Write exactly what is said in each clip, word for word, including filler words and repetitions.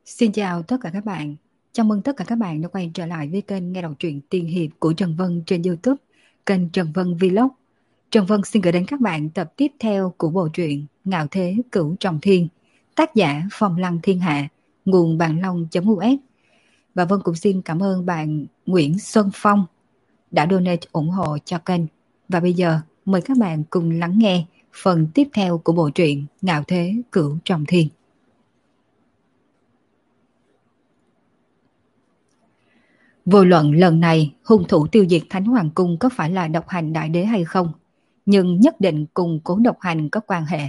Xin chào tất cả các bạn. Chào mừng tất cả các bạn đã quay trở lại với kênh nghe đọc truyện tiên hiệp của Trần Vân trên YouTube, kênh Trần Vân Vlog. Trần Vân xin gửi đến các bạn tập tiếp theo của bộ truyện Ngạo Thế Cửu Trọng Thiên, tác giả Phong Lăng Thiên Hạ, nguồn bạn long.us. Và Vân cũng xin cảm ơn bạn Nguyễn Xuân Phong đã donate ủng hộ cho kênh. Và bây giờ mời các bạn cùng lắng nghe phần tiếp theo của bộ truyện Ngạo Thế Cửu Trọng Thiên. Vô luận lần này hung thủ tiêu diệt Thánh Hoàng Cung có phải là Độc Hành Đại Đế hay không, nhưng nhất định cùng Cố Độc Hành có quan hệ.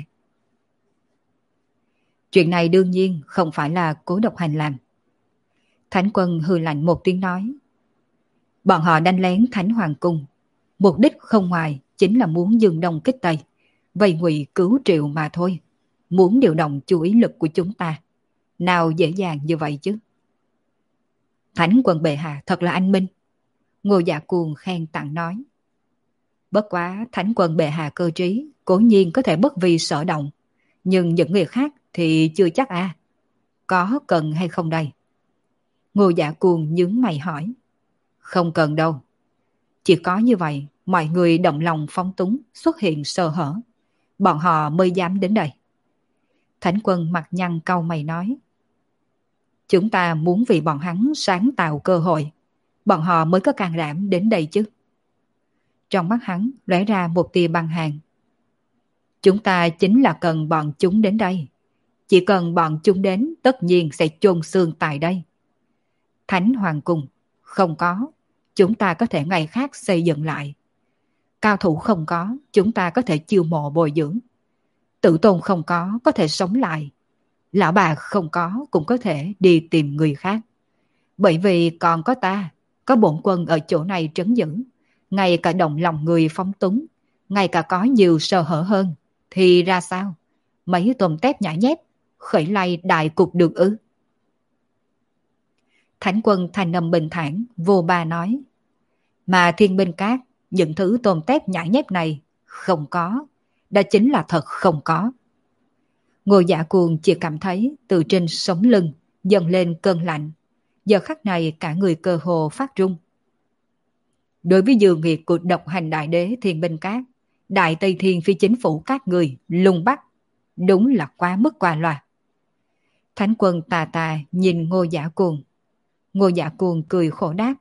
Chuyện này đương nhiên không phải là Cố Độc Hành làm. Thánh Quân hừ lạnh một tiếng nói. Bọn họ đánh lén Thánh Hoàng Cung, mục đích không ngoài chính là muốn dương đông kích tây, vây ngụy cứu triệu mà thôi, muốn điều động chú ý lực của chúng ta. Nào dễ dàng như vậy chứ. Thánh Quân bệ hạ thật là anh minh. Ngô Dạ Cuồng khen tặng nói. Bất quá Thánh Quân bệ hạ cơ trí, cố nhiên có thể bất vi sở động, nhưng những người khác thì chưa chắc à. Có cần hay không đây? Ngô Dạ Cuồng nhướng mày hỏi. Không cần đâu. Chỉ có như vậy mọi người động lòng phóng túng, xuất hiện sơ hở, bọn họ mới dám đến đây. Thánh Quân mặt nhăn cau mày nói. Chúng ta muốn vì bọn hắn sáng tạo cơ hội, bọn họ mới có can đảm đến đây chứ. Trong mắt hắn lóe ra một tia băng hàn. Chúng ta chính là cần bọn chúng đến đây. Chỉ cần bọn chúng đến tất nhiên sẽ chôn xương tại đây. Thánh Hoàng Cung không có, chúng ta có thể ngày khác xây dựng lại. Cao thủ không có, chúng ta có thể chiêu mộ bồi dưỡng. Tự tôn không có, có thể sống lại. Lão bà không có cũng có thể đi tìm người khác. Bởi vì còn có ta, có bổn quân ở chỗ này trấn giữ, ngay cả động lòng người phóng túng, ngay cả có nhiều sơ hở hơn, thì ra sao? Mấy tôm tép nhãi nhép, khởi lay đại cục được ư? Thánh Quân thanh âm bình thản, vô ba nói. Mà thiên binh cát, những thứ tôm tép nhãi nhép này, không có. Đó chính là thật không có. Ngô Dạ Cuồng chỉ cảm thấy từ trên sống lưng dần lên cơn lạnh. Giờ khắc này cả người cơ hồ phát run. Đối với dư nghiệt của Độc Hành Đại Đế Thiên Binh Cát, Đại Tây Thiên phi chính phủ các người lùng bắt, đúng là quá mức qua loa. Thánh Quân tà tà nhìn Ngô Dạ Cuồng. Ngô Dạ Cuồng cười khổ đáp.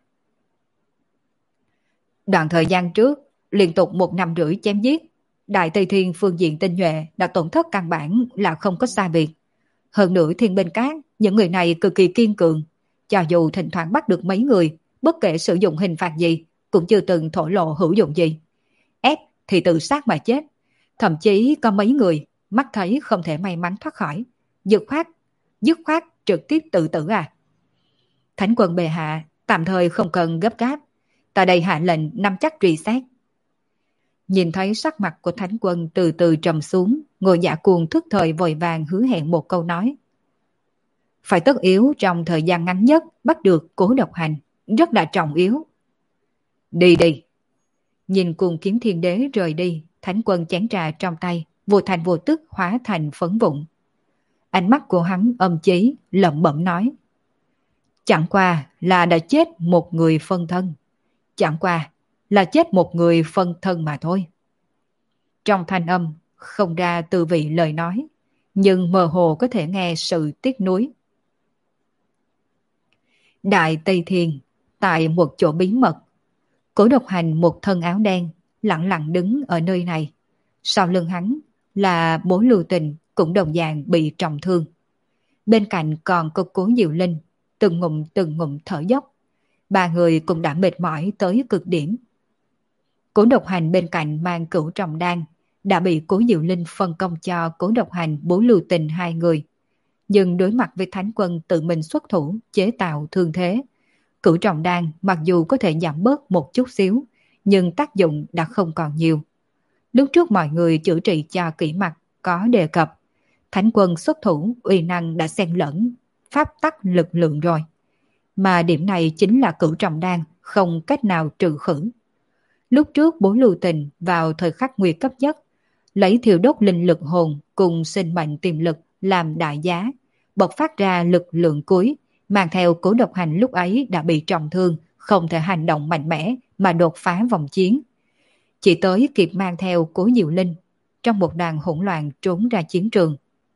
Đoạn thời gian trước, liên tục một năm rưỡi chém giết, Đại Tây Thiên phương diện tinh nhuệ đã tổn thất căn bản là không có sai biệt. Hơn nữa Thiên Binh Cát, những người này cực kỳ kiên cường. Cho dù thỉnh thoảng bắt được mấy người, bất kể sử dụng hình phạt gì, cũng chưa từng thổ lộ hữu dụng gì. Ép thì tự sát mà chết. Thậm chí có mấy người mắt thấy không thể may mắn thoát khỏi, dứt khoát, dứt khoát trực tiếp tự tử à. Thánh Quân bệ hạ, tạm thời không cần gấp gáp. Tại đây hạ lệnh nắm chắc truy xét. Nhìn thấy sắc mặt của Thánh Quân từ từ trầm xuống, Ngô Dạ Cuồng thức thời vội vàng hứa hẹn một câu nói. Phải tất yếu trong thời gian ngắn nhất bắt được Cố Độc Hành, rất là trọng yếu. Đi đi. Nhìn Cuồng Kiếm Thiên Đế rời đi, Thánh Quân chén trà trong tay, vô thành vô tức hóa thành phấn vụn. Ánh mắt của hắn âm chí, lẩm bẩm nói. Chẳng qua là đã chết một người phân thân. Chẳng qua là chết một người phân thân mà thôi. Trong thanh âm không ra từ vị lời nói, nhưng mơ hồ có thể nghe sự tiếc nuối. Đại Tây Thiên, tại một chỗ bí mật, Cố Độc Hành một thân áo đen, lặng lặng đứng ở nơi này. Sau lưng hắn là Bố Lưu Tình cũng đồng dạng bị trọng thương. Bên cạnh còn có Cố Diệu Linh, từng ngụm từng ngụm thở dốc. Ba người cũng đã mệt mỏi tới cực điểm. Cố Độc Hành bên cạnh mang Cửu Trọng Đan, đã bị Cố Diệu Linh phân công cho Cố Độc Hành Bố Lưu Tình hai người. Nhưng đối mặt với Thánh Quân tự mình xuất thủ chế tạo thương thế, Cửu Trọng Đan mặc dù có thể giảm bớt một chút xíu, nhưng tác dụng đã không còn nhiều. Lúc trước mọi người chữa trị cho kỹ mặt có đề cập, Thánh Quân xuất thủ uy năng đã xen lẫn pháp tắc lực lượng rồi. Mà điểm này chính là Cửu Trọng Đan không cách nào trừ khử. Lúc trước Bố Lưu Tình vào thời khắc nguy cấp nhất, lấy thiêu đốt linh lực hồn cùng sinh mệnh tiềm lực làm đại giá, bộc phát ra lực lượng cuối, mang theo Cố Độc Hành lúc ấy đã bị trọng thương, không thể hành động mạnh mẽ mà đột phá vòng chiến. Chỉ tới kịp mang theo Cố Diệu Linh, trong một đàn hỗn loạn trốn ra chiến trường.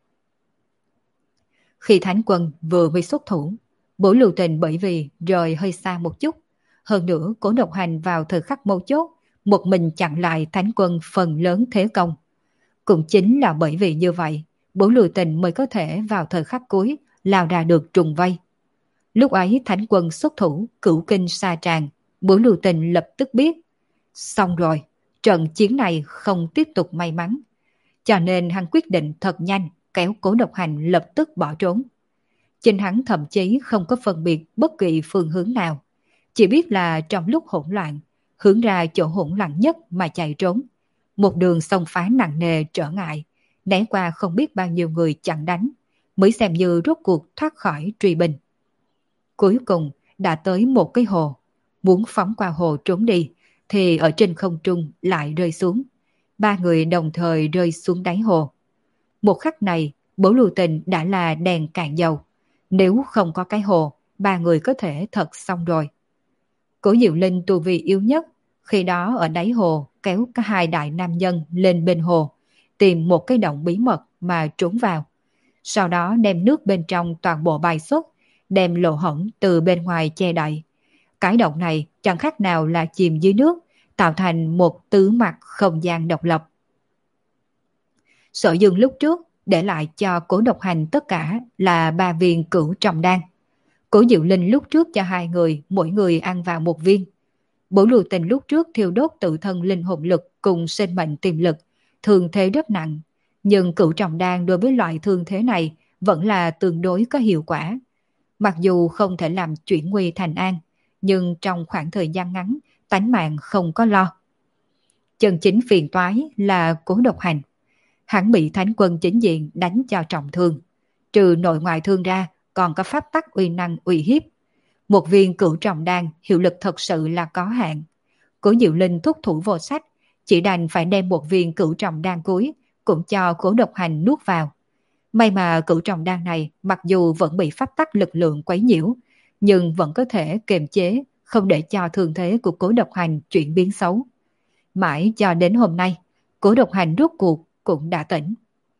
Khi Thánh Quân vừa mới xuất thủ, Bổ Lưu Tình bởi vì rời hơi xa một chút, hơn nữa Cố Độc Hành vào thời khắc mấu chốt, một mình chặn lại Thánh Quân phần lớn thế công. Cũng chính là bởi vì như vậy, Bổ Lưu Tình mới có thể vào thời khắc cuối lao ra được trùng vây. Lúc ấy Thánh Quân xuất thủ, cửu kinh sa tràn, Bổ Lưu Tình lập tức biết. Xong rồi, trận chiến này không tiếp tục may mắn. Cho nên hắn quyết định thật nhanh kéo Cố Độc Hành lập tức bỏ trốn. Chính hắn thậm chí không có phân biệt bất kỳ phương hướng nào. Chỉ biết là trong lúc hỗn loạn, hướng ra chỗ hỗn loạn nhất mà chạy trốn. Một đường xông phá nặng nề trở ngại, né qua không biết bao nhiêu người chặn đánh, mới xem như rốt cuộc thoát khỏi truy binh. Cuối cùng đã tới một cái hồ, muốn phóng qua hồ trốn đi, thì ở trên không trung lại rơi xuống. Ba người đồng thời rơi xuống đáy hồ. Một khắc này, Bổ Lưu Tình đã là đèn cạn dầu. Nếu không có cái hồ, ba người có thể thật xong rồi. Cố Diệu Linh tu vi yếu nhất, khi đó ở đáy hồ kéo cả hai đại nam nhân lên bên hồ, tìm một cái động bí mật mà trốn vào. Sau đó đem nước bên trong toàn bộ bài xuất, đem lỗ hổng từ bên ngoài che đậy. Cái động này chẳng khác nào là chìm dưới nước, tạo thành một tứ mặt không gian độc lập. Sở Dương lúc trước để lại cho Cố Độc Hành tất cả là ba viên cửu trọng đan. Cố Diệu Linh lúc trước cho hai người, mỗi người ăn vào một viên. Bổ Lưu Tình lúc trước thiêu đốt tự thân linh hồn lực cùng sinh mệnh tiềm lực, thương thế rất nặng. Nhưng cửu trọng đan đối với loại thương thế này vẫn là tương đối có hiệu quả. Mặc dù không thể làm chuyển nguy thành an, nhưng trong khoảng thời gian ngắn, tánh mạng không có lo. Chân chính phiền toái là Cố Độc Hành. Hắn bị Thánh Quân chính diện đánh cho trọng thương. Trừ nội ngoại thương ra, còn có pháp tắc uy năng uy hiếp. Một viên cửu trọng đan hiệu lực thật sự là có hạn. Cố Diệu Linh thúc thủ vô sách, chỉ đành phải đem một viên cửu trọng đan cuối, cũng cho Cố Độc Hành nuốt vào. May mà cửu trọng đan này mặc dù vẫn bị pháp tắc lực lượng quấy nhiễu, nhưng vẫn có thể kiềm chế, không để cho thương thế của Cố Độc Hành chuyển biến xấu. Mãi cho đến hôm nay, Cố Độc Hành rốt cuộc cũng đã tỉnh.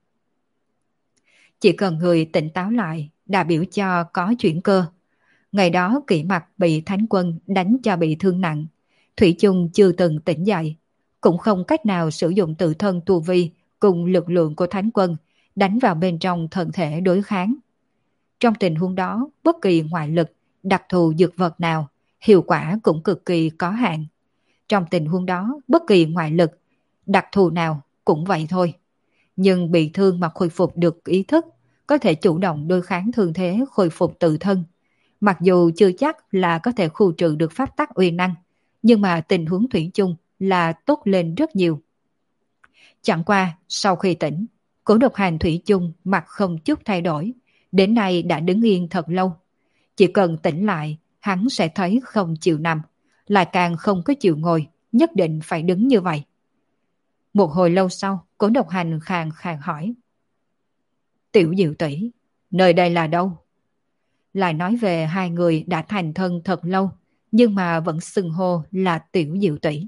Chỉ cần người tỉnh táo lại, đã biểu cho có chuyển cơ. Ngày đó Kỷ Mặc bị Thánh Quân đánh cho bị thương nặng, thủy chung chưa từng tỉnh dậy, cũng không cách nào sử dụng tự thân tu vi cùng lực lượng của Thánh Quân đánh vào bên trong thân thể đối kháng. Trong tình huống đó, bất kỳ ngoại lực, đặc thù dược vật nào, hiệu quả cũng cực kỳ có hạn. Trong tình huống đó, bất kỳ ngoại lực, đặc thù nào cũng vậy thôi. Nhưng bị thương mà khôi phục được ý thức, có thể chủ động đối kháng thương thế khôi phục tự thân. Mặc dù chưa chắc là có thể khu trừ được pháp tắc uy năng, nhưng mà tình huống thủy chung là tốt lên rất nhiều. Chẳng qua, sau khi tỉnh, Cố Độc Hành thủy chung mặt không chút thay đổi, đến nay đã đứng yên thật lâu. Chỉ cần tỉnh lại, hắn sẽ thấy không chịu nằm, lại càng không có chịu ngồi, nhất định phải đứng như vậy. Một hồi lâu sau, Cố Độc Hành khàn khàn hỏi. Tiểu Diệu tỷ, nơi đây là đâu? Lại nói về hai người đã thành thân thật lâu, nhưng mà vẫn xưng hô là Tiểu Diệu tỷ.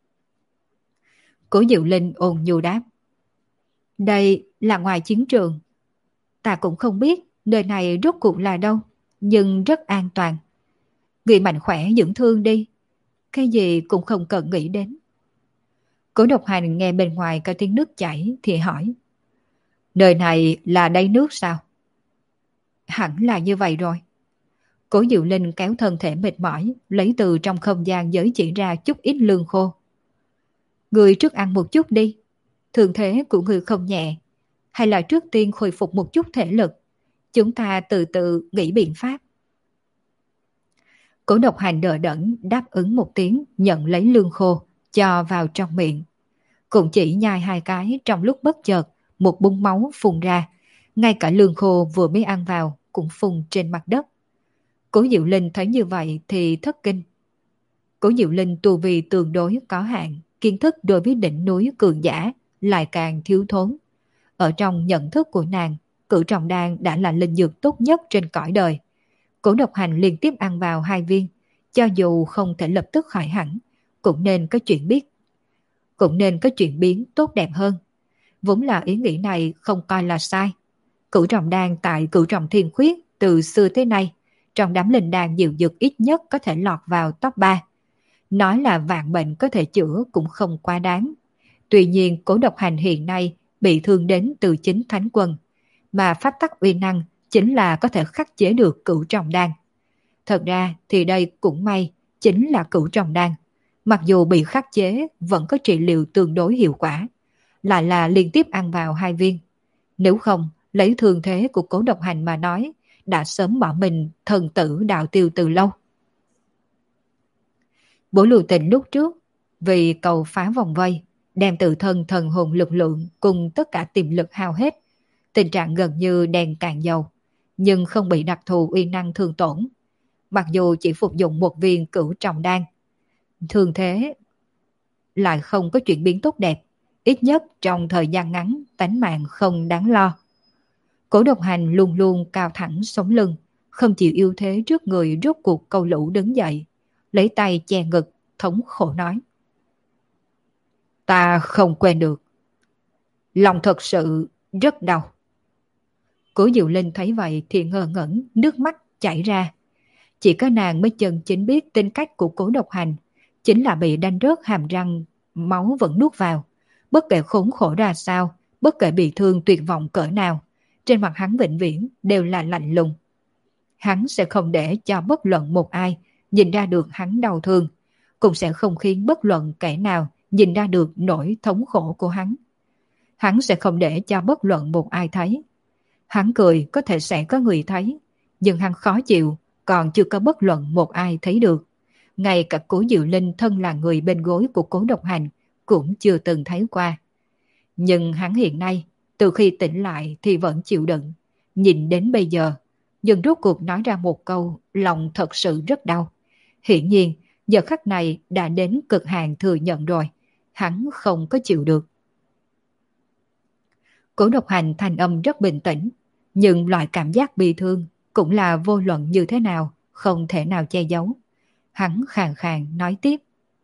Cố Diệu Linh ôn nhu đáp. Đây là ngoài chiến trường. Ta cũng không biết nơi này rốt cuộc là đâu, nhưng rất an toàn. Người mạnh khỏe dưỡng thương đi, cái gì cũng không cần nghĩ đến. Cố Độc Hành nghe bên ngoài có tiếng nước chảy thì hỏi. Nơi này là đáy nước sao? Hẳn là như vậy rồi. Cố Diệu Linh kéo thân thể mệt mỏi, lấy từ trong không gian giới chỉ ra chút ít lương khô. Người trước ăn một chút đi, thương thế của người không nhẹ. Hay là trước tiên khôi phục một chút thể lực, chúng ta từ từ nghĩ biện pháp. Cố Độc Hành đờ đẫn đáp ứng một tiếng, nhận lấy lương khô, cho vào trong miệng. Cũng chỉ nhai hai cái, trong lúc bất chợt, một búng máu phun ra. Ngay cả lương khô vừa mới ăn vào cũng phun trên mặt đất. Cố Diệu Linh thấy như vậy thì thất kinh. Cố Diệu Linh tu vi tương đối có hạn, kiến thức đối với đỉnh núi cường giả lại càng thiếu thốn. Ở trong nhận thức của nàng, cửu trọng đan đã là linh dược tốt nhất trên cõi đời. Cổ độc hành liên tiếp ăn vào hai viên, cho dù không thể lập tức khỏi hẳn, cũng nên có chuyện biết, cũng nên có chuyển biến tốt đẹp hơn. Vốn là ý nghĩ này không coi là sai. Cửu trọng đan tại cửu trọng thiên khuyết từ xưa tới nay, trong đám linh đan diệu dược ít nhất có thể lọt vào top ba. Nói là vạn bệnh có thể chữa cũng không quá đáng. Tuy nhiên cổ độc hành hiện nay bị thương đến từ chính thánh quân, mà pháp tắc uy năng chính là có thể khắc chế được cửu trọng đan. Thật ra thì đây cũng may chính là cửu trọng đan. Mặc dù bị khắc chế vẫn có trị liệu tương đối hiệu quả, lại là liên tiếp ăn vào hai viên. Nếu không, lấy thương thế của cổ độc hành mà nói, đã sớm bỏ mình thần tử đạo tiêu từ lâu. Bổ Lưu Tình lúc trước vì cầu phá vòng vây, đem tự thân thần hồn lực lượng cùng tất cả tiềm lực hao hết, tình trạng gần như đèn cạn dầu, nhưng không bị đặc thù uy năng thương tổn. Mặc dù chỉ phục dụng một viên cửu trọng đan, thương thế lại không có chuyển biến tốt đẹp, ít nhất trong thời gian ngắn tánh mạng không đáng lo. Cổ độc hành luôn luôn cao thẳng sống lưng, không chịu yếu thế trước người, rốt cuộc câu lũ đứng dậy, lấy tay che ngực, thống khổ nói: Ta không quên được. Lòng thật sự rất đau. Cố Diệu Linh thấy vậy thì ngơ ngẩn, nước mắt chảy ra. Chỉ có nàng mới chân chính biết tính cách của Cố độc hành, chính là bị đanh rớt hàm răng, máu vẫn nuốt vào. Bất kể khốn khổ ra sao, bất kể bị thương tuyệt vọng cỡ nào, trên mặt hắn vĩnh viễn đều là lạnh lùng. Hắn sẽ không để cho bất luận một ai nhìn ra được hắn đau thương, cũng sẽ không khiến bất luận kẻ nào nhìn ra được nỗi thống khổ của hắn. Hắn sẽ không để cho bất luận một ai thấy. Hắn cười có thể sẽ có người thấy, nhưng hắn khó chịu còn chưa có bất luận một ai thấy được. Ngay cả Cố Diệu Linh thân là người bên gối của Cố độc hành cũng chưa từng thấy qua. Nhưng hắn hiện nay từ khi tỉnh lại thì vẫn chịu đựng, nhìn đến bây giờ, nhưng rốt cuộc nói ra một câu lòng thật sự rất đau. Hiển nhiên giờ khắc này đã đến cực hạn thừa nhận rồi, hắn không có chịu được. Cố độc hành thanh âm rất bình tĩnh, nhưng loại cảm giác bi thương cũng là vô luận như thế nào không thể nào che giấu. Hắn khàn khàn nói tiếp: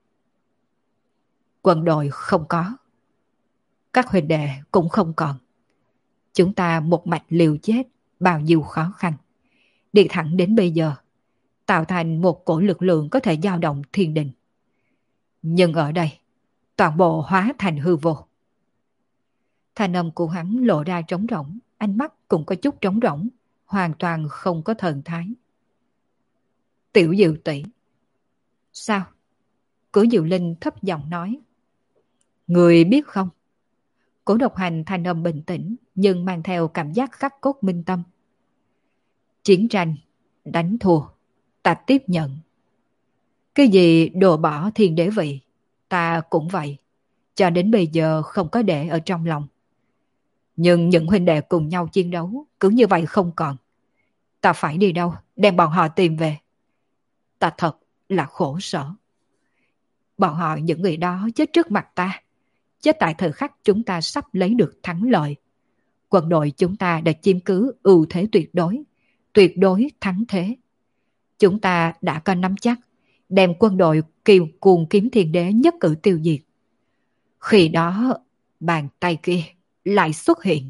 Quân đội không có, các huynh đệ cũng không còn. Chúng ta một mạch liều chết bao nhiêu khó khăn, đi thẳng đến bây giờ, tạo thành một cổ lực lượng có thể dao động thiên đình. Nhưng ở đây, toàn bộ hóa thành hư vô. Thanh âm của hắn lộ ra trống rỗng, ánh mắt cũng có chút trống rỗng, hoàn toàn không có thần thái. Tiểu Diệu tỷ. Sao? Cố Diệu Linh thấp giọng nói. Người biết không? Cố độc hành thanh âm bình tĩnh, nhưng mang theo cảm giác khắc cốt minh tâm. Chiến tranh, đánh thua, ta tiếp nhận. Cái gì đổ bỏ thiên đế vị, ta cũng vậy, cho đến bây giờ không có để ở trong lòng. Nhưng những huynh đệ cùng nhau chiến đấu, cứ như vậy không còn. Ta phải đi đâu, đem bọn họ tìm về. Ta thật là khổ sở. Bọn họ, những người đó chết trước mặt ta, chết tại thời khắc chúng ta sắp lấy được thắng lợi. Quân đội chúng ta đã chiếm cứ ưu thế tuyệt đối, tuyệt đối thắng thế. Chúng ta đã có nắm chắc đem quân đội kiều cuồng kiếm thiên đế nhất cử tiêu diệt. Khi đó, bàn tay kia lại xuất hiện.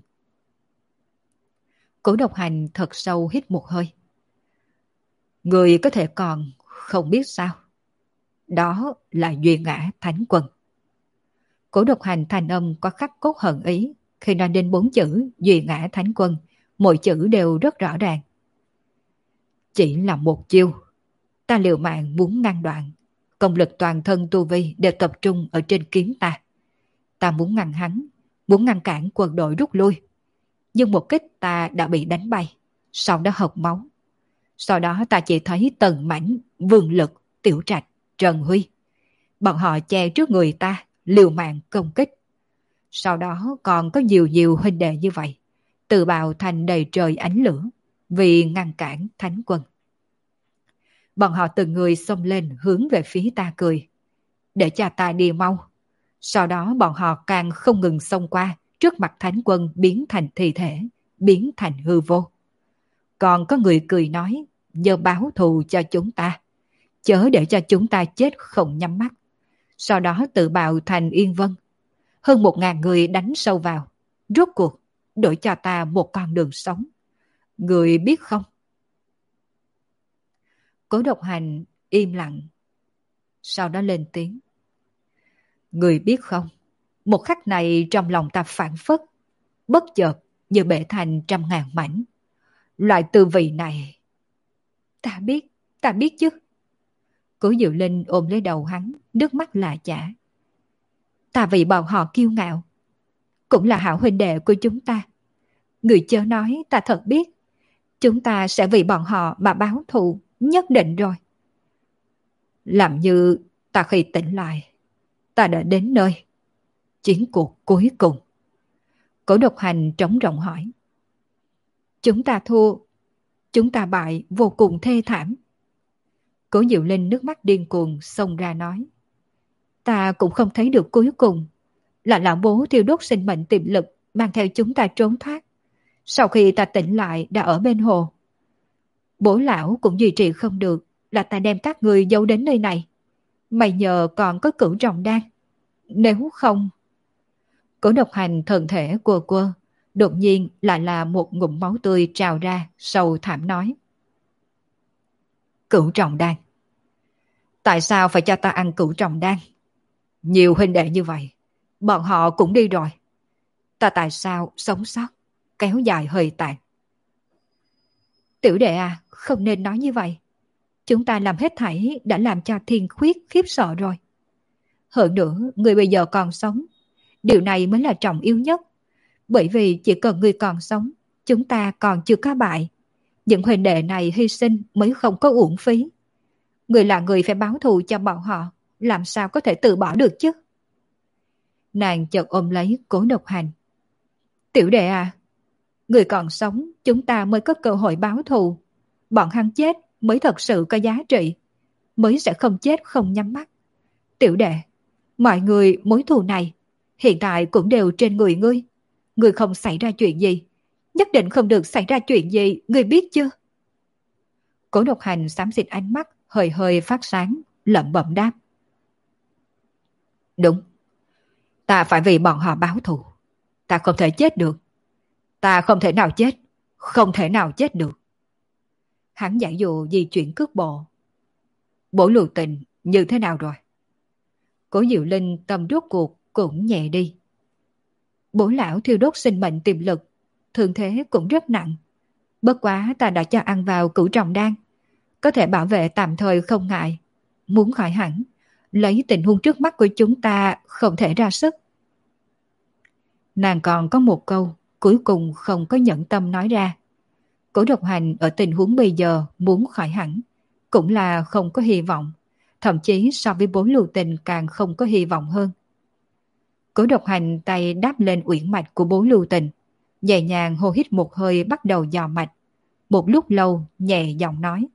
Cố độc hành thật sâu hít một hơi. Người có thể còn không biết sao? Đó là Duy Ngã Thánh Quân. Cố độc hành thanh âm có khắc cốt hận ý. Khi nói đến bốn chữ Duy Ngã Thánh Quân, mỗi chữ đều rất rõ ràng. Chỉ là một chiêu, ta liều mạng muốn ngăn đoạn. Công lực toàn thân tu vi đều tập trung ở trên kiếm ta. Ta muốn ngăn hắn, muốn ngăn cản quân đội rút lui. Nhưng một kích ta đã bị đánh bay, sau đó hộc máu. Sau đó ta chỉ thấy Tần Mãnh, Vương Lực, Tiểu Trạch, Trần Huy. Bọn họ che trước người ta, liều mạng công kích. Sau đó còn có nhiều nhiều huynh đệ như vậy, tự bào thành đầy trời ánh lửa, vì ngăn cản Thánh Quân. Bọn họ từng người xông lên hướng về phía ta cười. Để cho ta đi mau. Sau đó bọn họ càng không ngừng xông qua, trước mặt Thánh Quân biến thành thi thể, biến thành hư vô. Còn có người cười nói, nhờ báo thù cho chúng ta, chớ để cho chúng ta chết không nhắm mắt. Sau đó tự bào thành Yên Vân. Hơn một ngàn người đánh sâu vào, rốt cuộc đổi cho ta một con đường sống. Người biết không? Cố Độc Hành im lặng, sau đó lên tiếng. Người biết không, một khắc này trong lòng ta phản phất, bất chợt như bể thành trăm ngàn mảnh. Loại tư vị này... Ta biết, ta biết chứ. Cố Diệu Linh ôm lấy đầu hắn, nước mắt lạ chả. Ta vì bọn họ kiêu ngạo, cũng là hảo huynh đệ của chúng ta. Người chớ nói, ta thật biết. Chúng ta sẽ vì bọn họ mà báo thù, nhất định rồi. Làm như ta khi tỉnh lại, ta đã đến nơi. Chiến cuộc cuối cùng. Cố Độc Hành trống rỗng hỏi. Chúng ta thua, chúng ta bại vô cùng thê thảm. Cố Diệu Linh nước mắt điên cuồng xông ra nói. Ta cũng không thấy được cuối cùng. Là lão bố thiêu đốt sinh mệnh tiềm lực mang theo chúng ta trốn thoát. Sau khi ta tỉnh lại đã ở bên hồ. Bố lão cũng duy trì không được, là ta đem các người giấu đến nơi này. Mày nhờ còn có cửu trọng đan. Nếu không... Cố Độc Hành thần thể quơ quơ, đột nhiên lại là một ngụm máu tươi trào ra, sầu thảm nói. Cửu trọng đan. Tại sao phải cho ta ăn cửu trọng đan? Nhiều huynh đệ như vậy, bọn họ cũng đi rồi. Ta tại sao sống sót, kéo dài hơi tàn? Tiểu đệ à, không nên nói như vậy. Chúng ta làm hết thảy đã làm cho Thiên Khuyết khiếp sợ rồi. Hơn nữa, người bây giờ còn sống. Điều này mới là trọng yếu nhất. Bởi vì chỉ cần người còn sống, chúng ta còn chưa có bại. Những huynh đệ này hy sinh mới không có uổng phí. Người là người phải báo thù cho bọn họ, làm sao có thể từ bỏ được chứ? Nàng chợt ôm lấy Cố Độc Hành. Tiểu đệ à, người còn sống chúng ta mới có cơ hội báo thù. Bọn hắn chết mới thật sự có giá trị, mới sẽ không chết không nhắm mắt. Tiểu đệ, mọi người mối thù này hiện tại cũng đều trên người ngươi. Ngươi không xảy ra chuyện gì, nhất định không được xảy ra chuyện gì, ngươi biết chưa? Cố Độc Hành xám xịt ánh mắt hơi hơi phát sáng, lẩm bẩm đáp. Đúng, ta phải vì bọn họ báo thù. Ta không thể chết được. Ta không thể nào chết, không thể nào chết được. Hắn giải dụ di chuyển cước bộ. Bổ Lưu Tình như thế nào rồi? Cố Diệu Linh tâm rốt cuộc cũng nhẹ đi. Bố lão thiêu đốt sinh mệnh tiềm lực, thương thế cũng rất nặng. Bất quá ta đã cho ăn vào cửu trọng đan, có thể bảo vệ tạm thời không ngại. Muốn khỏi hẳn, lấy tình huống trước mắt của chúng ta không thể ra sức. Nàng còn có một câu cuối cùng không có nhẫn tâm nói ra. Cố Độc Hành ở tình huống bây giờ muốn khỏi hẳn cũng là không có hy vọng, thậm chí so với Bố Lưu Tình càng không có hy vọng hơn. Cố Độc Hành tay đáp lên uyển mạch của Bố Lưu Tình, nhẹ nhàng hô hít một hơi bắt đầu dò mạch. Một lúc lâu nhẹ giọng nói.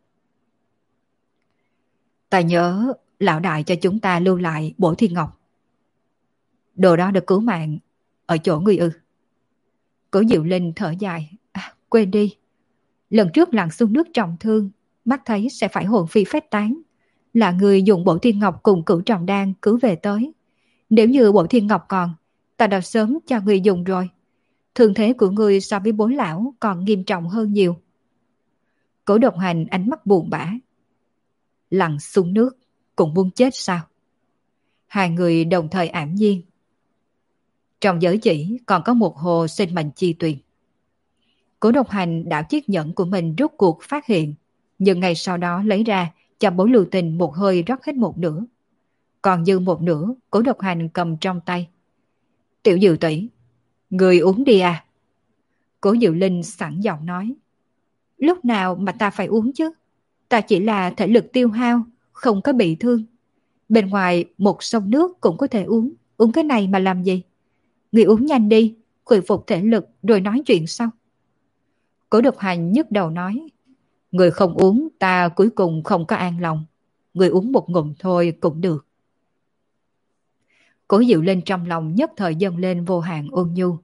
Ta nhớ lão đại cho chúng ta lưu lại Bổ Thiên Ngọc. Đồ đó được cứu mạng ở chỗ người ư? Cố Diệu Linh thở dài. À, quên đi. Lần trước lặn xuống nước trọng thương, mắt thấy sẽ phải hồn phi phách tán. Là người dùng Bổ Thiên Ngọc cùng cửu trọng đan cứu về tới. Nếu như Bổ Thiên Ngọc còn, ta đã sớm cho người dùng rồi. Thương thế của người so với bố lão còn nghiêm trọng hơn nhiều. Cố Độc Hành ánh mắt buồn bã. Lặn xuống nước cũng muốn chết sao? Hai người đồng thời ảm nhiên. Trong giới chỉ còn có một hồ sinh mệnh chi tuyền. Cố Độc Hành đạo chiếc nhẫn của mình rốt cuộc phát hiện, nhưng ngày sau đó lấy ra cho Bố Lưu Tình một hơi rót hết một nửa. Còn dư một nửa, Cố Độc Hành cầm trong tay. Tiểu Diệu tỷ, người uống đi à? Cố Diệu Linh sẵn giọng nói. Lúc nào mà ta phải uống chứ? Ta chỉ là thể lực tiêu hao, không có bị thương. Bên ngoài một sông nước cũng có thể uống, uống cái này mà làm gì? Người uống nhanh đi, khôi phục thể lực rồi nói chuyện sau. Cố Độc Hành nhức đầu nói. Người không uống ta cuối cùng không có an lòng. Người uống một ngụm thôi cũng được. Cố Diệu Linh trong lòng nhất thời dâng lên vô hạn ôn nhu.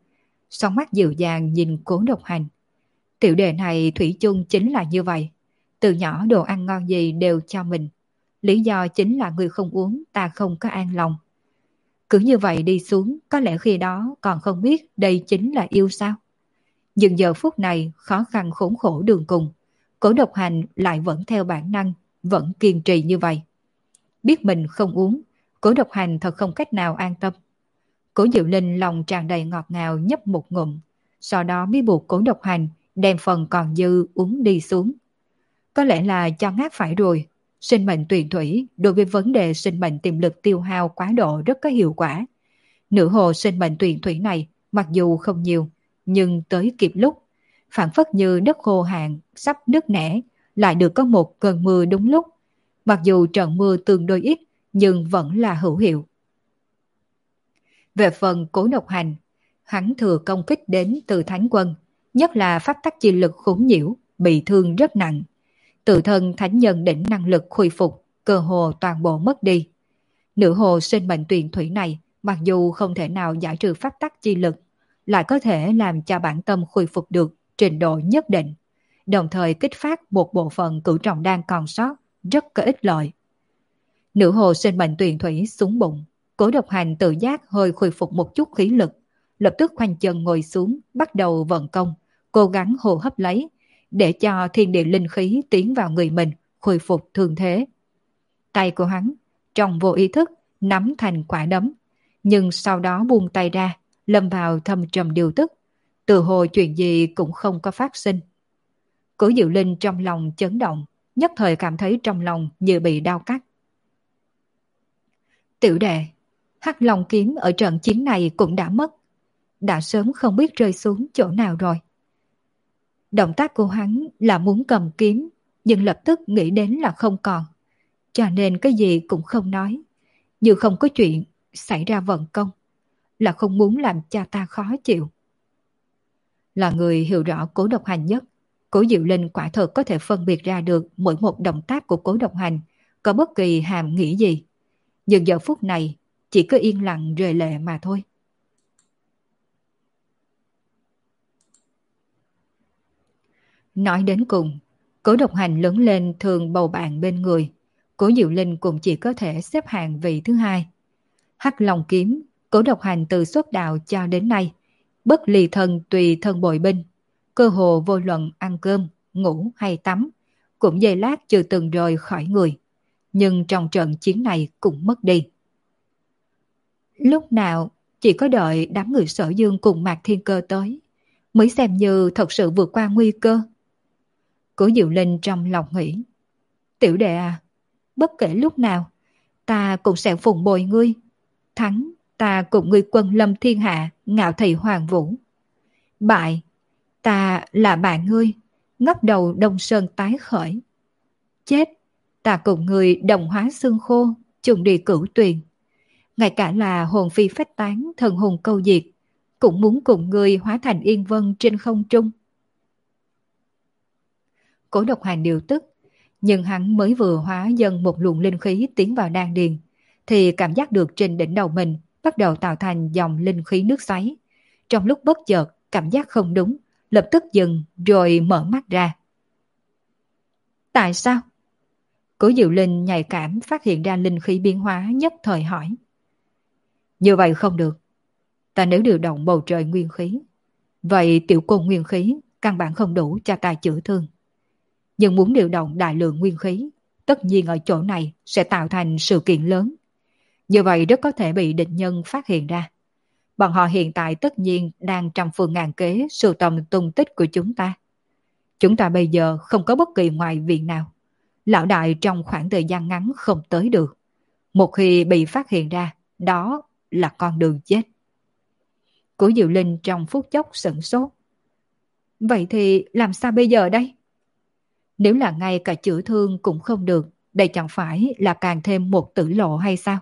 song mắt dịu dàng nhìn Cố Độc Hành. Tiểu đệ này thủy chung chính là như vậy. Từ nhỏ đồ ăn ngon gì đều cho mình. Lý do chính là người không uống ta không có an lòng. Cứ như vậy đi xuống, có lẽ khi đó còn không biết đây chính là yêu sao. Nhưng giờ phút này khó khăn khốn khổ đường cùng, Cố Độc Hành lại vẫn theo bản năng, vẫn kiên trì như vậy. Biết mình không uống, Cố Độc Hành thật không cách nào an tâm. Cố Diệu Linh lòng tràn đầy ngọt ngào nhấp một ngụm, sau đó mới buộc Cố Độc Hành đem phần còn dư uống đi xuống. Có lẽ là cho ngáp phải rồi, sinh mệnh tuyền thủy đối với vấn đề sinh mệnh tiềm lực tiêu hao quá độ rất có hiệu quả. Nửa hồ sinh mệnh tuyền thủy này mặc dù không nhiều, nhưng tới kịp lúc, phản phất như đất khô hạn sắp nứt nẻ, lại được có một cơn mưa đúng lúc. Mặc dù trận mưa tương đối ít, nhưng vẫn là hữu hiệu. Về phần Cố Độc Hành, hắn thừa công kích đến từ Thánh Quân, nhất là pháp tắc chi lực khốn nhiễu, bị thương rất nặng. Tự thân thánh nhân đỉnh năng lực khôi phục, cơ hồ toàn bộ mất đi. Nửa hồ sinh mệnh tuyền thủy này, mặc dù không thể nào giải trừ pháp tắc chi lực, lại có thể làm cho bản tâm khôi phục được trình độ nhất định, đồng thời kích phát một bộ phận cửu trọng đan còn sót, rất có ích lợi. Nửa hồ sinh mệnh tuyền thủy xuống bụng, Cố Độc Hành tự giác hơi khôi phục một chút khí lực, lập tức khoanh chân ngồi xuống, bắt đầu vận công, cố gắng hô hấp lấy, để cho thiên địa linh khí tiến vào người mình, khôi phục thương thế. Tay của hắn, trong vô ý thức, nắm thành quả đấm, nhưng sau đó buông tay ra, lâm vào thâm trầm điều tức, từ hồ chuyện gì cũng không có phát sinh. Cố Diệu Linh trong lòng chấn động, nhất thời cảm thấy trong lòng như bị đau cắt. Tiểu đệ, Hắc Long kiếm ở trận chiến này cũng đã mất, đã sớm không biết rơi xuống chỗ nào rồi. Động tác của hắn là muốn cầm kiếm, nhưng lập tức nghĩ đến là không còn, cho nên cái gì cũng không nói, như không có chuyện xảy ra vận công, là không muốn làm cha ta khó chịu. Là người hiểu rõ Cố Độc Hành nhất, Cố Diệu Linh quả thật có thể phân biệt ra được mỗi một động tác của Cố Độc Hành có bất kỳ hàm nghĩa gì. Nhưng giờ phút này chỉ cứ yên lặng rơi lệ mà thôi. Nói đến cùng, Cố Độc Hành lớn lên thường bầu bạn bên người, Cố Diệu Linh cũng chỉ có thể xếp hạng vị thứ hai. Hắc Long kiếm, Cố Độc Hành từ xuất đạo cho đến nay, bất ly thân tùy thân bội binh, cơ hồ vô luận ăn cơm, ngủ hay tắm, cũng giây lát chưa từng rời khỏi người. Nhưng trong trận chiến này cũng mất đi. Lúc nào chỉ có đợi đám người Sở Dương cùng Mạc Thiên Cơ tới, mới xem như thật sự vượt qua nguy cơ. Cố Diệu Linh trong lòng nghĩ, tiểu đệ à, bất kể lúc nào, ta cũng sẽ phụng bồi ngươi, thắng ta cùng ngươi quân lâm thiên hạ, ngạo thị hoàng vũ. Bại, ta là bạn ngươi, ngóc đầu Đông Sơn tái khởi. Chết, ta cùng ngươi đồng hóa xương khô, chung đi cửu tuyền. Ngay cả là hồn phi phách tán, thần hồn câu diệt, cũng muốn cùng ngươi hóa thành yên vân trên không trung. Cố Độc Hành điều tức, nhưng hắn mới vừa hóa dần một luồng linh khí tiến vào đan điền, thì cảm giác được trên đỉnh đầu mình bắt đầu tạo thành dòng linh khí nước xoáy. Trong lúc bất chợt, cảm giác không đúng, lập tức dừng rồi mở mắt ra. Tại sao? Cố Diệu Linh nhạy cảm phát hiện ra linh khí biến hóa, nhất thời hỏi. Như vậy không được. Ta nếu điều động bầu trời nguyên khí, vậy tiểu côn nguyên khí căn bản không đủ cho ta chữa thương. Nhưng muốn điều động đại lượng nguyên khí, tất nhiên ở chỗ này sẽ tạo thành sự kiện lớn. Như vậy rất có thể bị địch nhân phát hiện ra. Bọn họ hiện tại tất nhiên đang trăm phương ngàn kế sưu tầm tung tích của chúng ta. Chúng ta bây giờ không có bất kỳ ngoại viện nào. Lão đại trong khoảng thời gian ngắn không tới được. Một khi bị phát hiện ra, đó là con đường chết. Cố Diệu Linh trong phút chốc sửng sốt. Vậy thì làm sao bây giờ đây? Nếu là ngay cả chữa thương cũng không được, đây chẳng phải là càng thêm một tử lộ hay sao?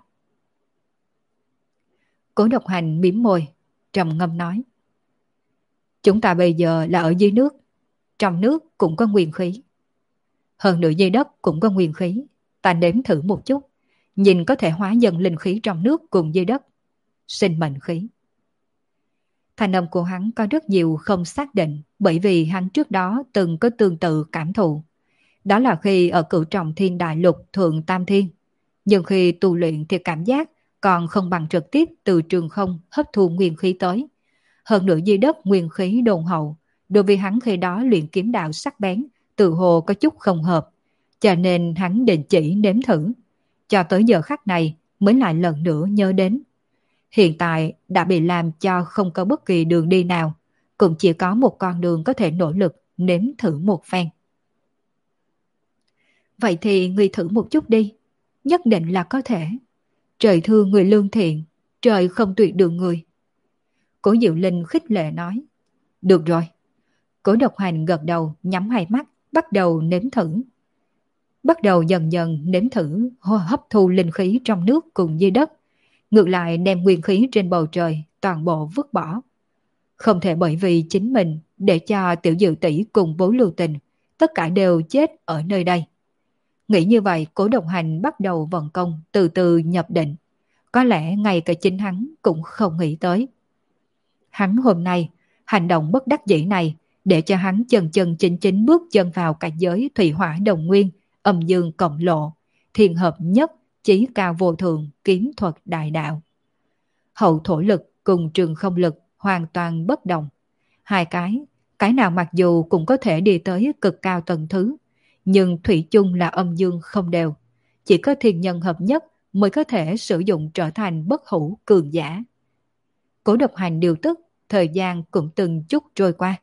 Cố Độc Hành mím môi, trầm ngâm nói. Chúng ta bây giờ là ở dưới nước, trong nước cũng có nguyên khí. Hơn nữa dưới đất cũng có nguyên khí, ta nếm thử một chút, nhìn có thể hóa dần linh khí trong nước cùng dưới đất. Sinh mệnh khí. Thanh âm của hắn có rất nhiều không xác định bởi vì hắn trước đó từng có tương tự cảm thụ. Đó là khi ở cửu trọng thiên đại lục thượng tam thiên. Nhưng khi tu luyện thì cảm giác còn không bằng trực tiếp từ trường không hấp thu nguyên khí tới. Hơn nữa dưới đất nguyên khí đồn hậu, đối với hắn khi đó luyện kiếm đạo sắc bén, tự hồ có chút không hợp. Cho nên hắn định chỉ nếm thử. Cho tới giờ khắc này mới lại lần nữa nhớ đến. Hiện tại đã bị làm cho không có bất kỳ đường đi nào, cũng chỉ có một con đường có thể nỗ lực nếm thử một phen. Vậy thì ngươi thử một chút đi, nhất định là có thể. Trời thương người lương thiện, trời không tuyệt đường người. Cố Diệu Linh khích lệ nói. Được rồi. Cố Độc Hành gật đầu nhắm hai mắt, bắt đầu nếm thử. Bắt đầu dần dần nếm thử hấp thu linh khí trong nước cùng dưới đất. Ngược lại đem nguyên khí trên bầu trời toàn bộ vứt bỏ. Không thể bởi vì chính mình để cho Tiểu Diệu tỷ cùng Bố Lưu Tình tất cả đều chết ở nơi đây. Nghĩ như vậy, Cố Độc Hành bắt đầu vận công từ từ nhập định. Có lẽ ngay cả chính hắn cũng không nghĩ tới. Hắn hôm nay, hành động bất đắc dĩ này để cho hắn chân chân chính chính bước chân vào cảnh giới thủy hỏa đồng nguyên, âm dương cộng lộ, thiên hợp nhất, chí cao vô thượng, kiếm thuật đại đạo. Hậu thổ lực cùng trường không lực hoàn toàn bất đồng. Hai cái, cái nào mặc dù cũng có thể đi tới cực cao tầng thứ, nhưng thủy chung là âm dương không đều. Chỉ có thiên nhân hợp nhất mới có thể sử dụng trở thành bất hủ cường giả. Cố Độc Hành điều tức, thời gian cũng từng chút trôi qua.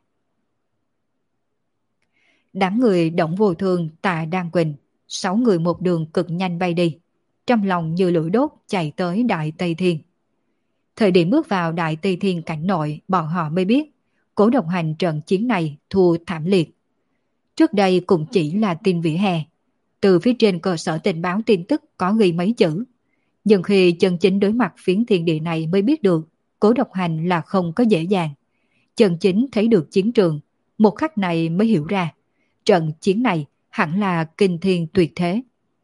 Đám người Đổng Vô Thương, Tạ Đan Quỳnh, sáu người một đường cực nhanh bay đi, trong lòng như lửa đốt chạy tới Đại Tây Thiên. Thời điểm bước vào Đại Tây Thiên cảnh nội, bọn họ mới biết Cố Độc Hành trận chiến này thua thảm liệt. Trước đây cũng chỉ là tin vỉa hè, từ phía trên cơ sở tình báo tin tức có ghi mấy chữ. Nhưng khi chân chính đối mặt phiến thiên địa này mới biết được Cố Độc Hành là không có dễ dàng. Chân chính thấy được chiến trường, một khắc này mới hiểu ra, trận chiến này hẳn là kinh thiên tuyệt thế.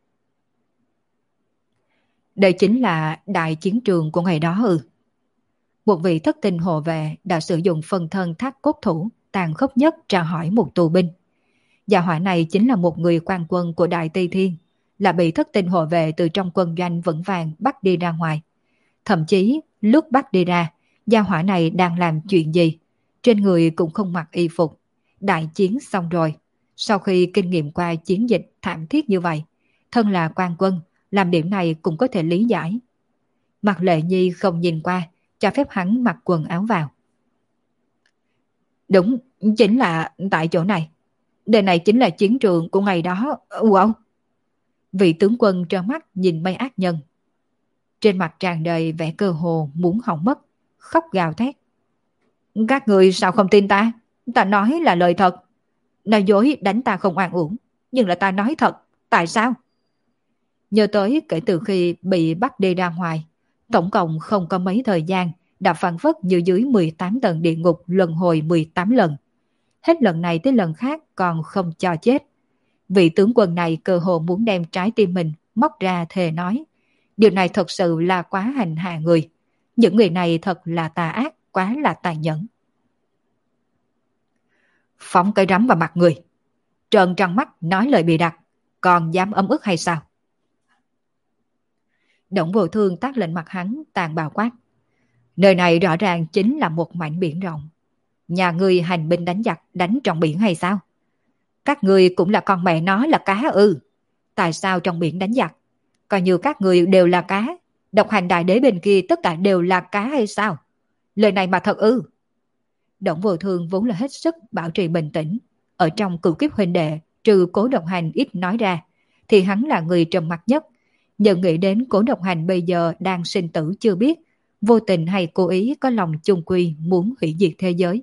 Đây chính là đại chiến trường của ngày đó ư? Một vị thất tinh hộ vệ đã sử dụng phần thân thác cốt thủ tàn khốc nhất tra hỏi một tù binh. Gia hỏa này chính là một người quan quân của Đại Tây Thiên, là bị thất tinh hộ vệ từ trong quân doanh vững vàng bắt đi ra ngoài. Thậm chí lúc bắt đi ra, gia hỏa này đang làm chuyện gì? Trên người cũng không mặc y phục. Đại chiến xong rồi, sau khi kinh nghiệm qua chiến dịch thảm thiết như vậy, thân là quan quân, làm điểm này cũng có thể lý giải. Mạc Lệ Nhi không nhìn qua, cho phép hắn mặc quần áo vào. Đúng, chính là tại chỗ này. Đây này chính là chiến trường của ngày đó. Wow! Vị tướng quân trợn mắt nhìn mấy ác nhân. Trên mặt tràn đầy vẻ cơ hồ muốn hỏng mất, khóc gào thét. Các người sao không tin ta? Ta nói là lời thật. Nói dối đánh ta không oan uổng, nhưng là ta nói thật. Tại sao? Nhớ tới kể từ khi bị bắt đi ra ngoài, tổng cộng không có mấy thời gian, đã phản phất như dưới mười tám tầng địa ngục luân hồi mười tám lần. Hết lần này tới lần khác còn không cho chết. Vị tướng quân này cơ hồ muốn đem trái tim mình móc ra thề nói. Điều này thật sự là quá hành hạ người. Những người này thật là tà ác, quá là tàn nhẫn. Phóng cây rắm vào mặt người. Trợn trăng mắt nói lời bịa đặt, còn dám ấm ức hay sao? Đổng Vô Thương tác lên mặt hắn tàn bạo quát. Nơi này rõ ràng chính là một mảnh biển rộng. Nhà ngươi hành binh đánh giặc đánh trong biển hay sao? Các ngươi cũng là con mẹ nó là cá ư? Tại sao trong biển đánh giặc? Coi như các ngươi đều là cá, độc hành đại đế bên kia tất cả đều là cá hay sao? Lời này mà thật ư? Đổng Vô Thương vốn là hết sức bảo trì bình tĩnh. Ở trong cửu kiếp huynh đệ, trừ Cố Độc Hành ít nói ra, thì hắn là người trầm mặc nhất. Nhưng nghĩ đến Cố Độc Hành bây giờ đang sinh tử chưa biết, vô tình hay cố ý có lòng chung quy muốn hủy diệt thế giới.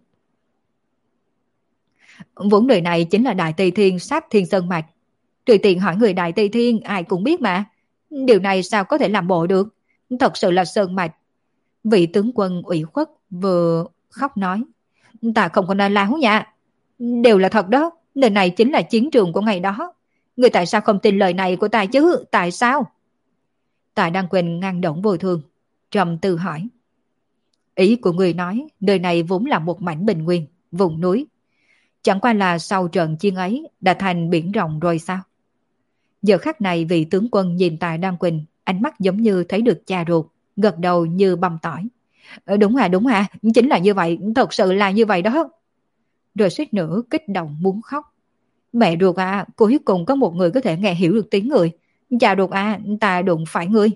Vốn đời này chính là Đại Tây Thiên sát thiên sơn mạch. Tùy tiện hỏi người Đại Tây Thiên ai cũng biết mà. Điều này sao có thể làm bộ được? Thật sự là sơn mạch. Vị tướng quân ủy khuất vừa khóc nói. Ta không có nên láo nha. Đều là thật đó. Nơi này chính là chiến trường của ngày đó. Người tại sao không tin lời này của ta chứ? Tại sao? Tạ Đăng Quỳnh ngăn Đổng Vô Thương, trầm tư hỏi. Ý của người nói, nơi này vốn là một mảnh bình nguyên, vùng núi. Chẳng qua là sau trận chiến ấy đã thành biển rộng rồi sao? Giờ khắc này vị tướng quân nhìn Tạ Đan Quỳnh, ánh mắt giống như thấy được cha ruột, gật đầu như băm tỏi. Ờ, đúng à, đúng à, chính là như vậy, thật sự là như vậy đó. Rồi suýt nữa kích động muốn khóc. Mẹ ruột à, cuối cùng có một người có thể nghe hiểu được tiếng người. Cha ruột à, ta đụng phải ngươi.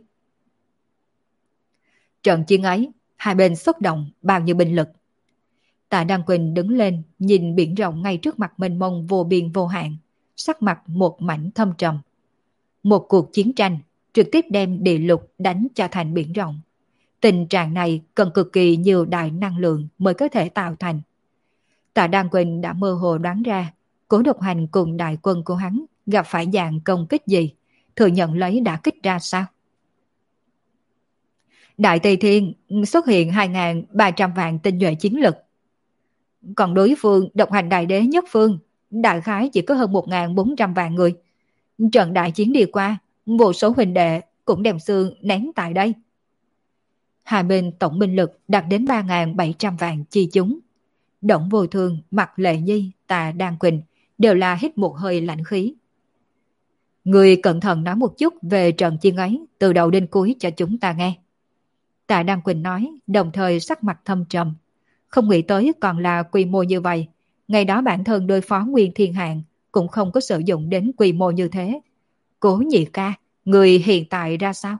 Trận chiến ấy, hai bên xuất động bao nhiêu binh lực. Tạ Đăng Quỳnh đứng lên, nhìn biển rộng ngay trước mặt mênh mông vô biên vô hạn, sắc mặt một mảnh thâm trầm. Một cuộc chiến tranh trực tiếp đem địa lục đánh cho thành biển rộng. Tình trạng này cần cực kỳ nhiều đại năng lượng mới có thể tạo thành. Tạ Đăng Quỳnh đã mơ hồ đoán ra, Cố Độc Hành cùng đại quân của hắn gặp phải dạng công kích gì, thừa nhận lấy đã kích ra sao? Đại Tây Thiên xuất hiện hai nghìn ba trăm vạn tinh nhuệ chiến lực. Còn đối phương Độc Hành Đại Đế nhất phương, đại khái chỉ có hơn một nghìn bốn trăm vạn người. Trận đại chiến đi qua, vô số huynh đệ cũng đem xương nén tại đây. Hai bên tổng binh lực đạt đến ba nghìn bảy trăm vạn chi chúng. Động Vô Thương, Mạc Lệ Nhi, Tạ Đan Quỳnh đều là hít một hơi lạnh khí. Người cẩn thận nói một chút về trận chiến ấy từ đầu đến cuối cho chúng ta nghe. Tạ Đan Quỳnh nói, đồng thời sắc mặt thâm trầm. Không nghĩ tới còn là quy mô như vậy. Ngày đó bản thân đối phó Nguyên Thiên Hạng cũng không có sử dụng đến quy mô như thế. Cố Nhị ca, người hiện tại ra sao?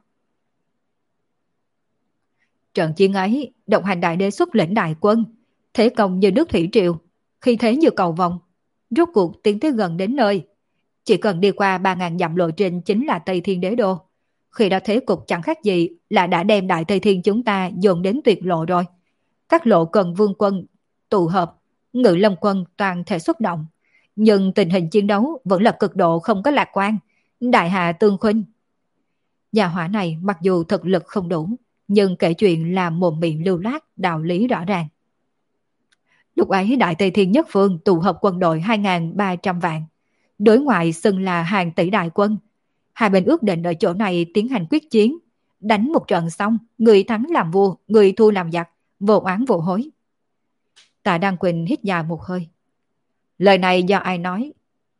Trận chiến ấy, Độc Hành Đại Đế xuất lĩnh đại quân, thế công như nước thủy triều, khi thế như cầu vồng, rốt cuộc tiến tới gần đến nơi. Chỉ cần đi qua ba ngàn dặm lộ trình chính là Tây Thiên Đế Đô. Khi đó thế cục chẳng khác gì là đã đem Đại Tây Thiên chúng ta dồn đến tuyệt lộ rồi. Các lộ cần vương quân tụ hợp, Ngự Lâm quân toàn thể xuất động. Nhưng tình hình chiến đấu vẫn là cực độ không có lạc quan. Đại hạ tương khuynh. Nhà hỏa này mặc dù thực lực không đủ, nhưng kể chuyện là mồm miệng lưu loát, đạo lý rõ ràng. Lúc ấy Đại Tây Thiên nhất phương tụ hợp quân đội hai nghìn ba trăm vạn. Đối ngoại xưng là hàng tỷ đại quân. Hai bên ước định ở chỗ này tiến hành quyết chiến. Đánh một trận xong, người thắng làm vua, người thua làm giặc, vô oán vô hối. Tạ Đăng Quỳnh hít dài một hơi. Lời này do ai nói?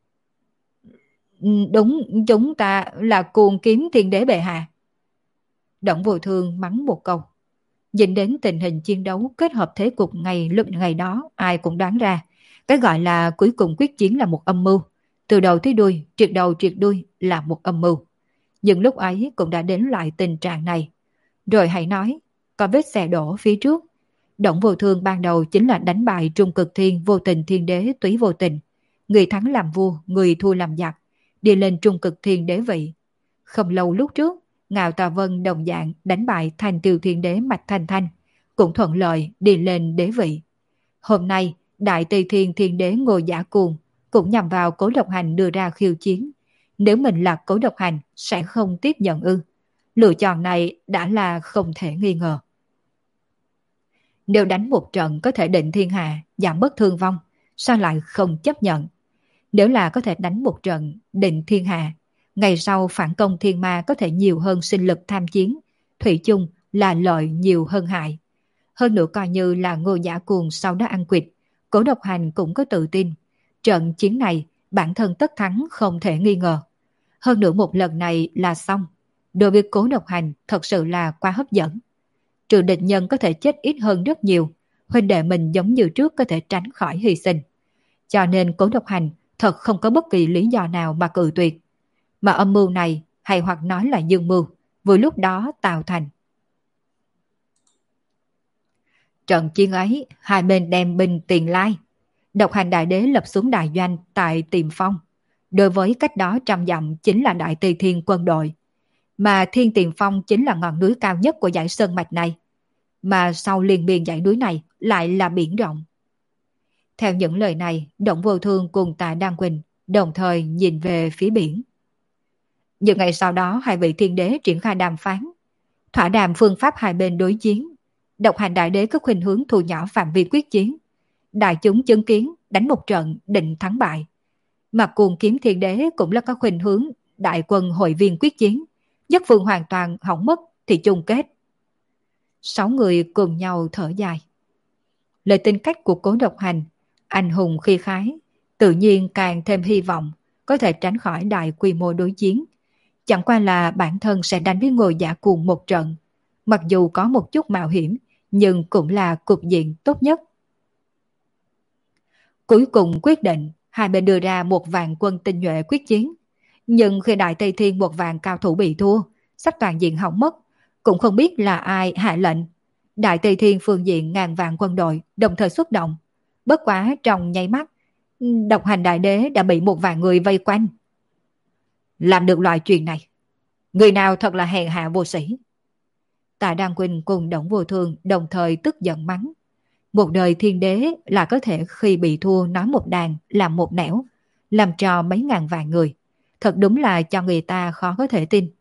Đúng, chúng ta là cuồng kiếm thiên đế bệ hạ. Động Vô Thương mắng một câu. Nhìn đến tình hình chiến đấu kết hợp thế cục ngày lúc ngày đó, ai cũng đoán ra. Cái gọi là cuối cùng quyết chiến là một âm mưu. Từ đầu tới đuôi, triệt đầu triệt đuôi là một âm mưu. Nhưng lúc ấy cũng đã đến loại tình trạng này. Rồi hãy nói, có vết xe đổ phía trước. Động Vô Thương ban đầu chính là đánh bại Trung Cực Thiên Vô Tình Thiên Đế Túy Vô Tình. Người thắng làm vua, người thua làm giặc, đi lên Trung Cực Thiên Đế vị. Không lâu lúc trước, Ngạo Tà Vân đồng dạng đánh bại Thành Tiêu Thiên Đế Mạch Thanh Thanh, cũng thuận lợi đi lên đế vị. Hôm nay, Đại Tây Thiên Thiên Đế Ngô Giả Cuồng cũng nhằm vào Cố Độc Hành đưa ra khiêu chiến. Nếu mình là Cố Độc Hành sẽ không tiếp nhận ư? Lựa chọn này đã là không thể nghi ngờ. Nếu đánh một trận có thể định thiên hạ, giảm bớt thương vong, sao lại không chấp nhận? Nếu là có thể đánh một trận định thiên hạ, ngày sau phản công thiên ma có thể nhiều hơn sinh lực tham chiến, thủy chung là lợi nhiều hơn hại. Hơn nữa coi như là Ngô Giả Cuồng sau đó ăn quỵt, Cố Độc Hành cũng có tự tin. Trận chiến này bản thân tất thắng không thể nghi ngờ. Hơn nữa một lần này là xong. Đối với Cố Độc Hành thật sự là quá hấp dẫn. Trừ địch nhân có thể chết ít hơn rất nhiều, huynh đệ mình giống như trước có thể tránh khỏi hy sinh. Cho nên Cố Độc Hành thật không có bất kỳ lý do nào mà cự tuyệt. Mà âm mưu này, hay hoặc nói là dương mưu, vừa lúc đó tạo thành. Trận chiến ấy, hai bên đem binh tiền lai. Độc Hành Đại Đế lập xuống đại doanh tại Tiềm Phong. Đối với cách đó trăm dặm chính là Đại Tây Thiên quân đội. Mà Thiên Tiềm Phong chính là ngọn núi cao nhất của dãy sơn mạch này. Mà sau liền biên dãy núi này lại là biển rộng. Theo những lời này, Động Vô Thương cùng Tạ Đan Quỳnh đồng thời nhìn về phía biển. Những ngày sau đó hai vị thiên đế triển khai đàm phán. Thỏa đàm phương pháp hai bên đối chiến. Độc Hành Đại Đế có khuynh hướng thu nhỏ phạm vi quyết chiến. Đại chúng chứng kiến đánh một trận định thắng bại. Mà Cuồng Kiếm Thiên Đế cũng là có khuynh hướng đại quân hội viên quyết chiến. Nhất phương hoàn toàn hỏng mất thì chung kết. Sáu người cùng nhau thở dài. Lời tính cách của Cố Độc Hành, anh hùng khí khái, tự nhiên càng thêm hy vọng có thể tránh khỏi đại quy mô đối chiến. Chẳng qua là bản thân sẽ đánh với Ngô Giả Cuồng một trận. Mặc dù có một chút mạo hiểm, nhưng cũng là cục diện tốt nhất. Cuối cùng quyết định, hai bên đưa ra một vạn quân tinh nhuệ quyết chiến. Nhưng khi Đại Tây Thiên một vạn cao thủ bị thua, sắp toàn diện hỏng mất, cũng không biết là ai hạ lệnh. Đại Tây Thiên phương diện ngàn vạn quân đội đồng thời xuất động. Bất quá trong nháy mắt, Độc Hành Đại Đế đã bị một vạn người vây quanh. Làm được loại chuyện này, người nào thật là hèn hạ vô sĩ. Tạ Đăng Quỳnh cùng Đổng Vô Thương đồng thời tức giận mắng. Một đời thiên đế là có thể khi bị thua nói một đàn làm một nẻo, làm trò mấy ngàn vạn người. Thật đúng là cho người ta khó có thể tin.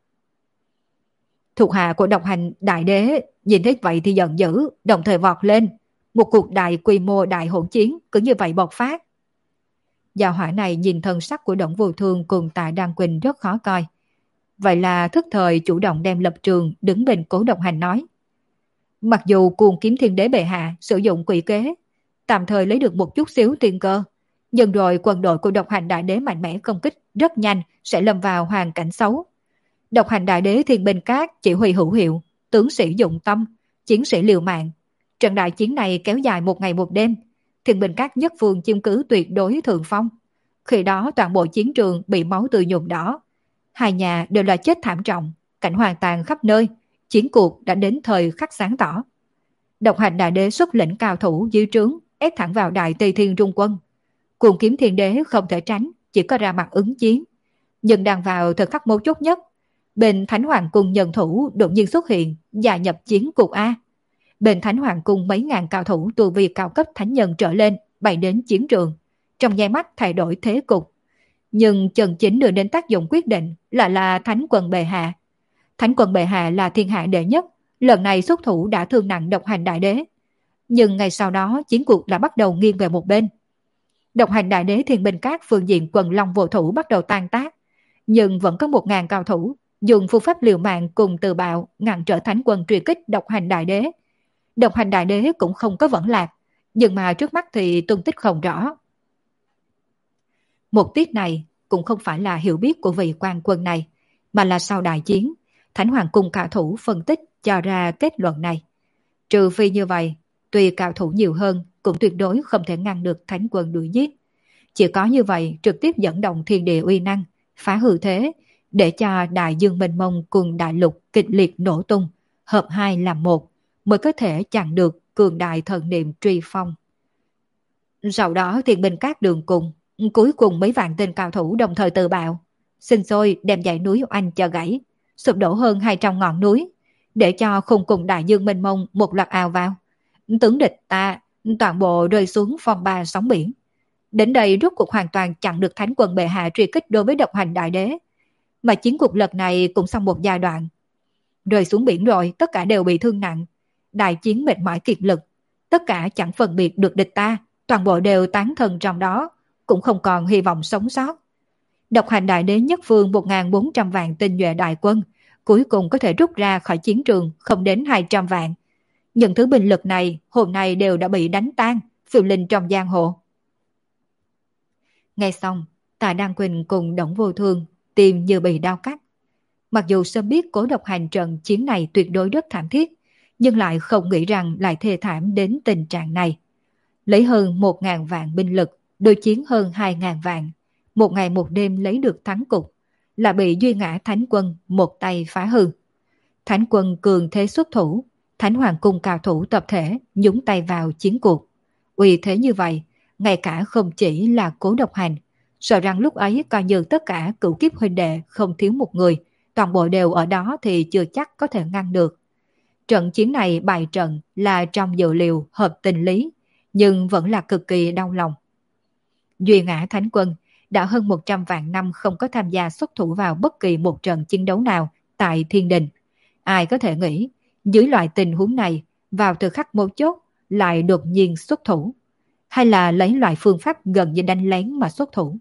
Thuộc hạ của Độc Hành Đại Đế nhìn thấy vậy thì giận dữ, đồng thời vọt lên. Một cuộc đại quy mô đại hỗn chiến cứ như vậy bộc phát. Gia hỏa này nhìn thân sắc của Đổng Vô Thương cùng Tạ Đăng Quỳnh rất khó coi. Vậy là thức thời chủ động đem lập trường đứng bên Cố Độc Hành nói. Mặc dù Cuồng Kiếm Thiên Đế bệ hạ sử dụng quỷ kế, tạm thời lấy được một chút xíu tiên cơ, nhưng rồi quân đội của Độc Hành Đại Đế mạnh mẽ công kích rất nhanh sẽ lâm vào hoàn cảnh xấu. Độc Hành Đại Đế Thiên Binh Các chỉ huy hữu hiệu, tướng sĩ dụng tâm, chiến sĩ liều mạng. Trận đại chiến này kéo dài một ngày một đêm, Thiên Binh Các nhất phương chiếm cứ tuyệt đối thượng phong. Khi đó toàn bộ chiến trường bị máu tươi nhuộm đỏ, hai nhà đều là chết thảm trọng, cảnh hoàng tàn khắp nơi, chiến cuộc đã đến thời khắc sáng tỏ. Độc Hành Đại Đế xuất lĩnh cao thủ dưới trướng, ép thẳng vào Đại Tây Thiên Trung quân. Cuồng Kiếm Thiên Đế không thể tránh, chỉ có ra mặt ứng chiến. Nhưng đang vào thời khắc mấu chốt nhất, bên Thánh Hoàng Cung nhân thủ đột nhiên xuất hiện, gia nhập chiến cuộc A. Bên Thánh Hoàng Cung mấy ngàn cao thủ tu vi cao cấp thánh nhân trở lên bay đến chiến trường, trong nháy mắt thay đổi thế cục. Nhưng chân chính đưa đến tác dụng quyết định lại là Thánh Quân bệ hạ. Thánh Quân bệ hạ là thiên hạ đệ nhất, lần này xuất thủ đã thương nặng Độc Hành Đại Đế. Nhưng ngày sau đó chiến cuộc đã bắt đầu nghiêng về một bên. Độc Hành Đại Đế Thiên Binh Các phương diện quần long vô thủ bắt đầu tan tác, nhưng vẫn có một ngàn cao thủ dùng phương pháp liều mạng cùng từ bạo ngăn trở Thánh Quân truy kích Độc Hành Đại Đế. Độc Hành Đại Đế cũng không có vẫn lạc, nhưng mà trước mắt thì tung tích không rõ. Một tiết này cũng không phải là hiểu biết của vị quan quân này, mà là sau đại chiến, Thánh Hoàng Cung cao thủ phân tích cho ra kết luận này. Trừ phi như vậy, tuy cao thủ nhiều hơn cũng tuyệt đối không thể ngăn được Thánh Quân đuổi giết. Chỉ có như vậy trực tiếp dẫn động thiên địa uy năng, phá hư thế, để cho đại dương mênh mông cùng đại lục kịch liệt nổ tung, hợp hai làm một, mới có thể chặn được cường đại thần niệm truy phong. Sau đó Thiên Binh Các đường cùng, cuối cùng mấy vạn tên cao thủ đồng thời tự bạo, sinh sôi đem dãy núi Oanh cho gãy, sụp đổ hơn hai trăm ngọn núi, để cho khung cùng đại dương mênh mông một loạt ào vào. Tướng địch ta toàn bộ rơi xuống phong ba sóng biển. Đến đây rốt cuộc hoàn toàn chặn được Thánh Quân bệ hạ truy kích đối với Độc Hành Đại Đế. Mà chiến cuộc lần này cũng xong một giai đoạn. Rơi xuống biển rồi, tất cả đều bị thương nặng. Đại chiến mệt mỏi kiệt lực, tất cả chẳng phân biệt được địch ta, toàn bộ đều tán thân trong đó, cũng không còn hy vọng sống sót. Độc Hành Đại Đế nhất phương một nghìn bốn trăm vạn tinh nhuệ đại quân, cuối cùng có thể rút ra khỏi chiến trường không đến hai trăm vạn. Những thứ binh lực này hôm nay đều đã bị đánh tan, phiêu linh trong giang hồ. Nghe xong, Tạ Đăng Quỳnh cùng Đổng Vô Thương tim như bị đau cắt. Mặc dù sớm biết Cố Độc Hành trận chiến này tuyệt đối rất thảm thiết, nhưng lại không nghĩ rằng lại thê thảm đến tình trạng này. Lấy hơn một ngàn vạn binh lực, đối chiến hơn hai ngàn vạn, một ngày một đêm lấy được thắng cục, là bị Duy Ngã Thánh Quân một tay phá hư. Thánh Quân cường thế xuất thủ, Thánh Hoàng Cung cao thủ tập thể nhúng tay vào chiến cuộc. Uy thế như vậy, ngay cả không chỉ là Cố Độc Hành, sợ rằng lúc ấy coi như tất cả cửu kiếp huynh đệ không thiếu một người, toàn bộ đều ở đó thì chưa chắc có thể ngăn được. Trận chiến này bại trận là trong dự liệu hợp tình lý, nhưng vẫn là cực kỳ đau lòng. Duy Ngã Thánh Quân đã hơn một trăm vạn năm không có tham gia xuất thủ vào bất kỳ một trận chiến đấu nào tại Thiên Đình. Ai có thể nghĩ, dưới loại tình huống này, vào thời khắc mấu chốt lại đột nhiên xuất thủ, hay là lấy loại phương pháp gần như đánh lén mà xuất thủ.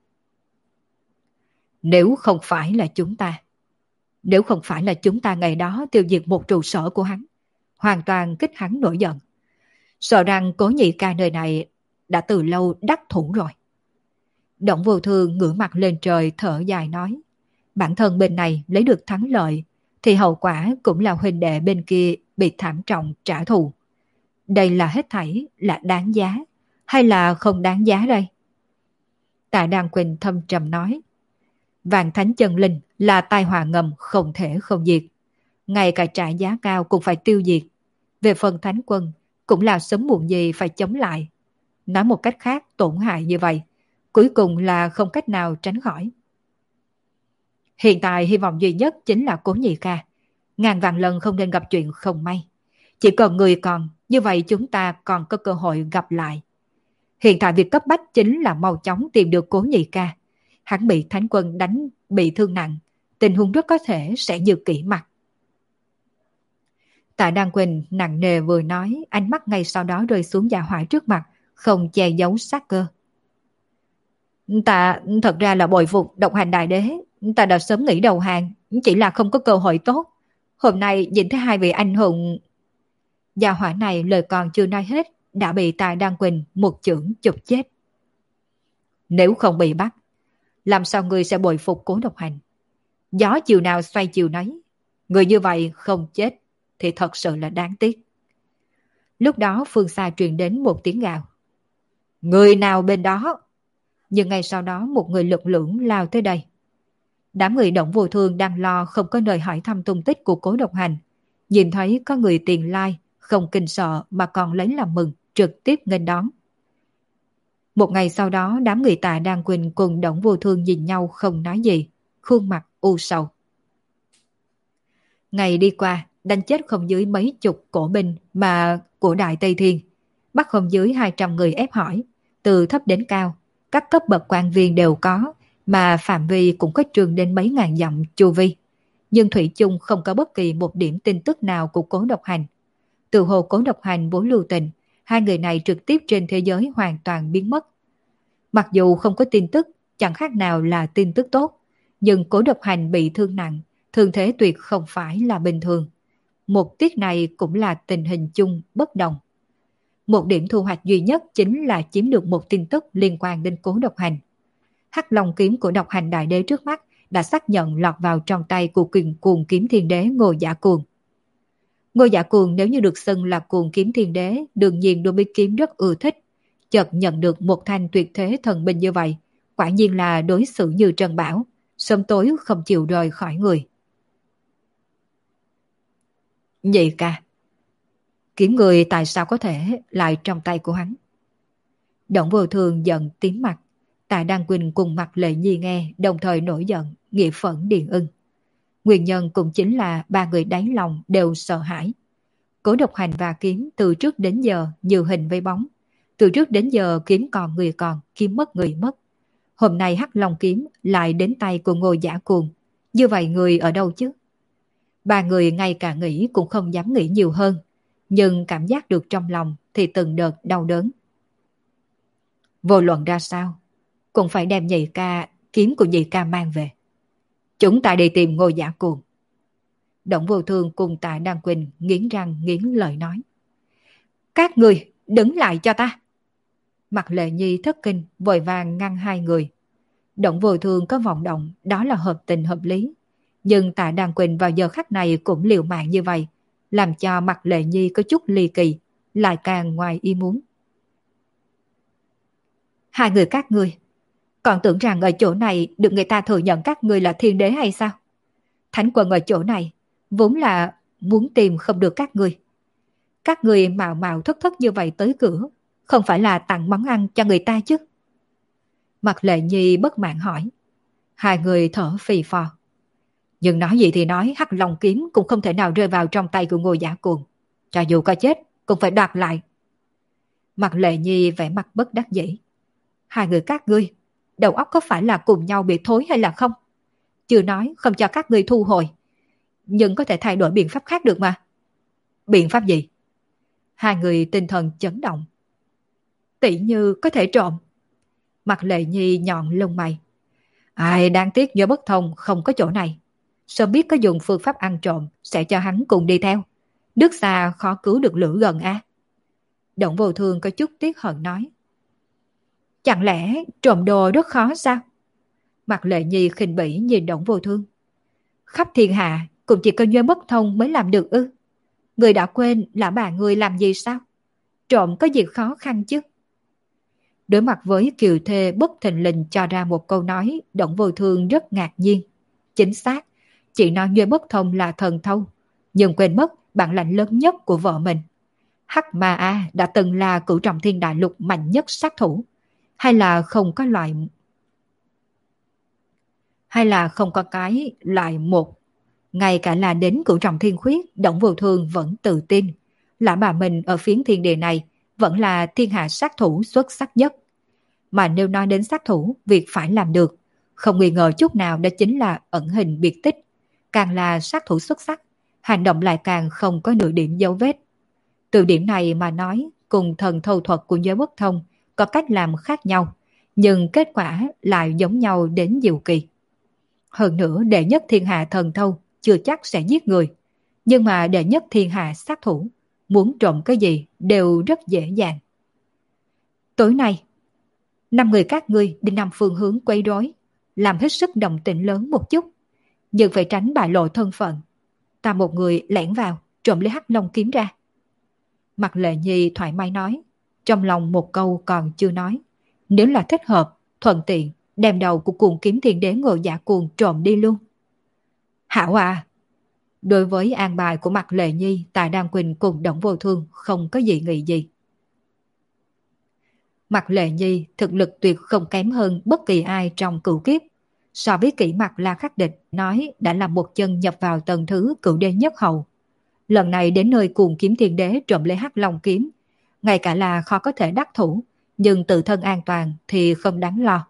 Nếu không phải là chúng ta, nếu không phải là chúng ta ngày đó tiêu diệt một trụ sở của hắn, hoàn toàn kích hắn nổi giận. Sợ rằng Cố Nhị Ca nơi này đã từ lâu đắc thủ rồi. Đổng Vô Thương ngửa mặt lên trời thở dài nói, bản thân bên này lấy được thắng lợi, thì hậu quả cũng là huynh đệ bên kia bị thảm trọng trả thù. Đây là hết thảy là đáng giá, hay là không đáng giá đây? Tạ Đan Quỳnh thâm trầm nói, Vạn Thánh Chân Linh là tai họa ngầm không thể không diệt. Ngay cả trả giá cao cũng phải tiêu diệt. Về phần Thánh Quân, cũng là sớm muộn gì phải chống lại. Nói một cách khác, tổn hại như vậy, cuối cùng là không cách nào tránh khỏi. Hiện tại hy vọng duy nhất chính là Cố Nhị Ca. Ngàn vạn lần không nên gặp chuyện không may. Chỉ cần người còn, như vậy chúng ta còn có cơ hội gặp lại. Hiện tại việc cấp bách chính là mau chóng tìm được Cố Nhị Ca. Hắn bị Thánh Quân đánh bị thương nặng, tình huống rất có thể sẽ như kỹ mặt. Tạ Đan Quỳnh nặng nề vừa nói, ánh mắt ngay sau đó rơi xuống Dạ Hỏa trước mặt, không che giấu sát cơ. Ta thật ra là bội phục độc hành đại đế, ta đã sớm nghĩ đầu hàng, chỉ là không có cơ hội tốt. Hôm nay nhìn thấy hai vị anh hùng. Dạ Hỏa này lời còn chưa nói hết, đã bị Tạ Đan Quỳnh một chưởng chụp chết. Nếu không bị bắt, làm sao ngươi sẽ bội phục Cố Độc Hành? Gió chiều nào xoay chiều nấy, người như vậy không chết thì thật sự là đáng tiếc. Lúc đó phương xa truyền đến một tiếng gào. Người nào bên đó? Nhưng ngay sau đó một người lực lưỡng lao tới đây. Đám người Đổng Vô Thương đang lo không có nơi hỏi thăm tung tích của Cố Độc Hành. Nhìn thấy có người tiền lai, không kinh sợ mà còn lấy làm mừng, trực tiếp nghênh đón. Một ngày sau đó, đám người Tạ Đan Quỳnh cùng Đổng Vô Thương nhìn nhau không nói gì, khuôn mặt u sầu. Ngày đi qua, đánh chết không dưới mấy chục cổ binh mà của Đại Tây Thiên, bắt không dưới hai trăm người ép hỏi, từ thấp đến cao, các cấp bậc quan viên đều có, mà phạm vi cũng có trường đến mấy ngàn dặm chu vi. Nhưng thủy chung không có bất kỳ một điểm tin tức nào của Cố Độc Hành. Từ hồ Cố Độc Hành vốn lưu tình, hai người này trực tiếp trên thế giới hoàn toàn biến mất. Mặc dù không có tin tức, chẳng khác nào là tin tức tốt, nhưng Cố Độc Hành bị thương nặng, thương thế tuyệt không phải là bình thường. Một tiết này cũng là tình hình chung bất đồng. Một điểm thu hoạch duy nhất chính là chiếm được một tin tức liên quan đến Cố Độc Hành. Hắc Long kiếm của Độc Hành Đại Đế trước mắt đã xác nhận lọt vào trong tay của quyền Cuồng Kiếm Thiên Đế Ngô Giả Cuồng. Ngô Giả Cuồng nếu như được xưng là Cuồng Kiếm Thiên Đế, đương nhiên đối với kiếm rất ưa thích. Chợt nhận được một thanh tuyệt thế thần binh như vậy, quả nhiên là đối xử như Trần Bảo, sớm tối không chịu rời khỏi người. Nhị ca, kiếm người tại sao có thể lại trong tay của hắn? Đổng Vô Thường giận tím mặt, Tạ Đan Quỳnh cùng mặt Lệ Nhi nghe đồng thời nổi giận, nghĩa phẫn điền ưng. Nguyên nhân cũng chính là ba người đáy lòng đều sợ hãi. Cố Độc Hành và kiếm từ trước đến giờ như hình với bóng. Từ trước đến giờ kiếm còn người còn, kiếm mất người mất. Hôm nay Hắc Long kiếm lại đến tay của Ngô Giả Cuồng. Như vậy người ở đâu chứ? Ba người ngay cả nghĩ cũng không dám nghĩ nhiều hơn. Nhưng cảm giác được trong lòng thì từng đợt đau đớn. Vô luận ra sao, cũng phải đem nhị ca, kiếm của nhị ca mang về. Chúng ta đi tìm Ngô Giả Cuồng. Đổng Vô Thương cùng Tạ Đan Quỳnh nghiến răng nghiến lợi nói. Các người đứng lại cho ta. Mặt Lệ Nhi thất kinh vội vàng ngăn hai người. Đổng Vô Thương có vọng động, đó là hợp tình hợp lý. Nhưng Tạ Đan Quỳnh vào giờ khắc này cũng liều mạng như vậy, làm cho mặt Lệ Nhi có chút ly kỳ, lại càng ngoài ý muốn. Hai người các ngươi, còn tưởng rằng ở chỗ này được người ta thừa nhận các ngươi là thiên đế hay sao? Thánh Quân ở chỗ này vốn là muốn tìm không được các ngươi. Các ngươi mạo mạo thất thất như vậy tới cửa, không phải là tặng món ăn cho người ta chứ? Mặt Lệ Nhi bất mãn hỏi. Hai người thở phì phò. Nhưng nói gì thì nói, Hắc Long kiếm cũng không thể nào rơi vào trong tay của Ngô Giả Cuồng. Cho dù có chết, cũng phải đoạt lại. Mặt Lệ Nhi vẻ mặt bất đắc dĩ. Hai người các ngươi, đầu óc có phải là cùng nhau bị thối hay là không? Chưa nói không cho các ngươi thu hồi, nhưng có thể thay đổi biện pháp khác được mà. Biện pháp gì? Hai người tinh thần chấn động. Tỷ như có thể trộm. Mặt Lệ Nhi nhọn lông mày. Ai đáng tiếc do bất thông không có chỗ này. Sớm biết có dùng phương pháp ăn trộm sẽ cho hắn cùng đi theo. Nước xa khó cứu được lửa gần a. Đổng Vô Thương có chút tiếc hận nói. Chẳng lẽ trộm đồ rất khó sao? Mặt Lệ Nhi khinh bỉ nhìn Đổng Vô Thương. Khắp thiên hạ cũng chỉ có Nhuê Bất Thông mới làm được ư? Người đã quên là bà người làm gì sao? Trộm có gì khó khăn chứ? Đối mặt với Kiều Thê bất thình lình cho ra một câu nói, Đổng Vô Thương rất ngạc nhiên. Chính xác, chị nói Nhuê Bất Thông là thần thâu, nhưng quên mất bản lãnh lớn nhất của vợ mình. Hắc Ma A đã từng là cửu trọng thiên đại lục mạnh nhất sát thủ, hay là không có loại hay là không có cái loại một. Ngay cả là đến cửu trọng thiên khuyết, Đổng Vô Thương vẫn tự tin là bà mình ở phiến thiên địa này vẫn là thiên hạ sát thủ xuất sắc nhất. Mà nếu nói đến sát thủ, việc phải làm được, không nghi ngờ chút nào đó chính là ẩn hình biệt tích. Càng là sát thủ xuất sắc, hành động lại càng không có nửa điểm dấu vết. Từ điểm này mà nói, cùng thần thâu thuật của Giới Bất Thông có cách làm khác nhau, nhưng kết quả lại giống nhau đến diệu kỳ. Hơn nữa, đệ nhất thiên hạ thần thâu chưa chắc sẽ giết người, nhưng mà đệ nhất thiên hạ sát thủ muốn trộm cái gì đều rất dễ dàng. Tối nay, năm người các ngươi đi năm phương hướng quấy rối, làm hết sức động tĩnh lớn một chút, nhưng phải tránh bại lộ thân phận. Ta một người lẻn vào, trộm lấy hắc long kiếm ra. Mặt Lệ Nhi thoải mái nói, trong lòng một câu còn chưa nói. Nếu là thích hợp, thuận tiện, đem đầu của cuồng kiếm thiên đế Ngộ Dạ Cuồng trộm đi luôn. Hảo à! Đối với an bài của Mặt Lệ Nhi, Tạ Đan Quỳnh cùng Đổng Vô Thương không có gì nghị gì. Mặt Lệ Nhi thực lực tuyệt không kém hơn bất kỳ ai trong cửu kiếp. So với kỹ mặt La Khắc Địch nói đã là một chân nhập vào tầng thứ cửu đế nhất hầu. Lần này đến nơi cuồng kiếm thiên đế trộm lấy hắc long kiếm, ngay cả là khó có thể đắc thủ, nhưng tự thân an toàn thì không đáng lo.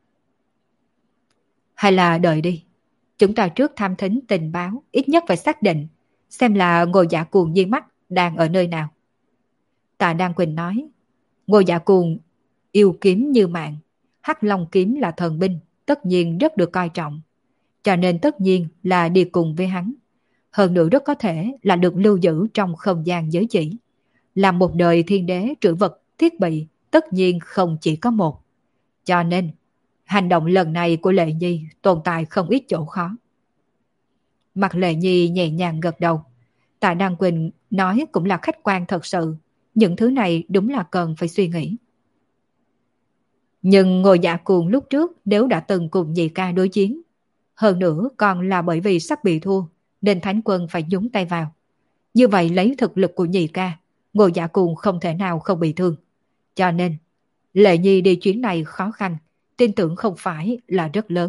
Hay là đợi đi, chúng ta trước tham thính tình báo, ít nhất phải xác định xem là Ngô Dạ Cuồng di mắt đang ở nơi nào. Tạ Đan Quỳnh nói, Ngô Dạ Cuồng yêu kiếm như mạng, hắc long kiếm là thần binh, tất nhiên rất được coi trọng, cho nên tất nhiên là đi cùng với hắn. Hơn nữa rất có thể là được lưu giữ trong không gian giới chỉ. Làm một đời thiên đế trữ vật thiết bị tất nhiên không chỉ có một. Cho nên hành động lần này của Lệ Nhi tồn tại không ít chỗ khó. Mặt Lệ Nhi nhẹ nhàng gật đầu. Tạ Đan Quỳnh nói cũng là khách quan thật sự. Những thứ này đúng là cần phải suy nghĩ. Nhưng Ngô Dạ Cuồng lúc trước nếu đã từng cùng nhị ca đối chiến, hơn nữa còn là bởi vì sắp bị thua, nên Thánh Quân phải nhúng tay vào. Như vậy lấy thực lực của nhị ca, Ngô Dạ Cuồng không thể nào không bị thương. Cho nên, Lệ Nhi đi chuyến này khó khăn, tin tưởng không phải là rất lớn.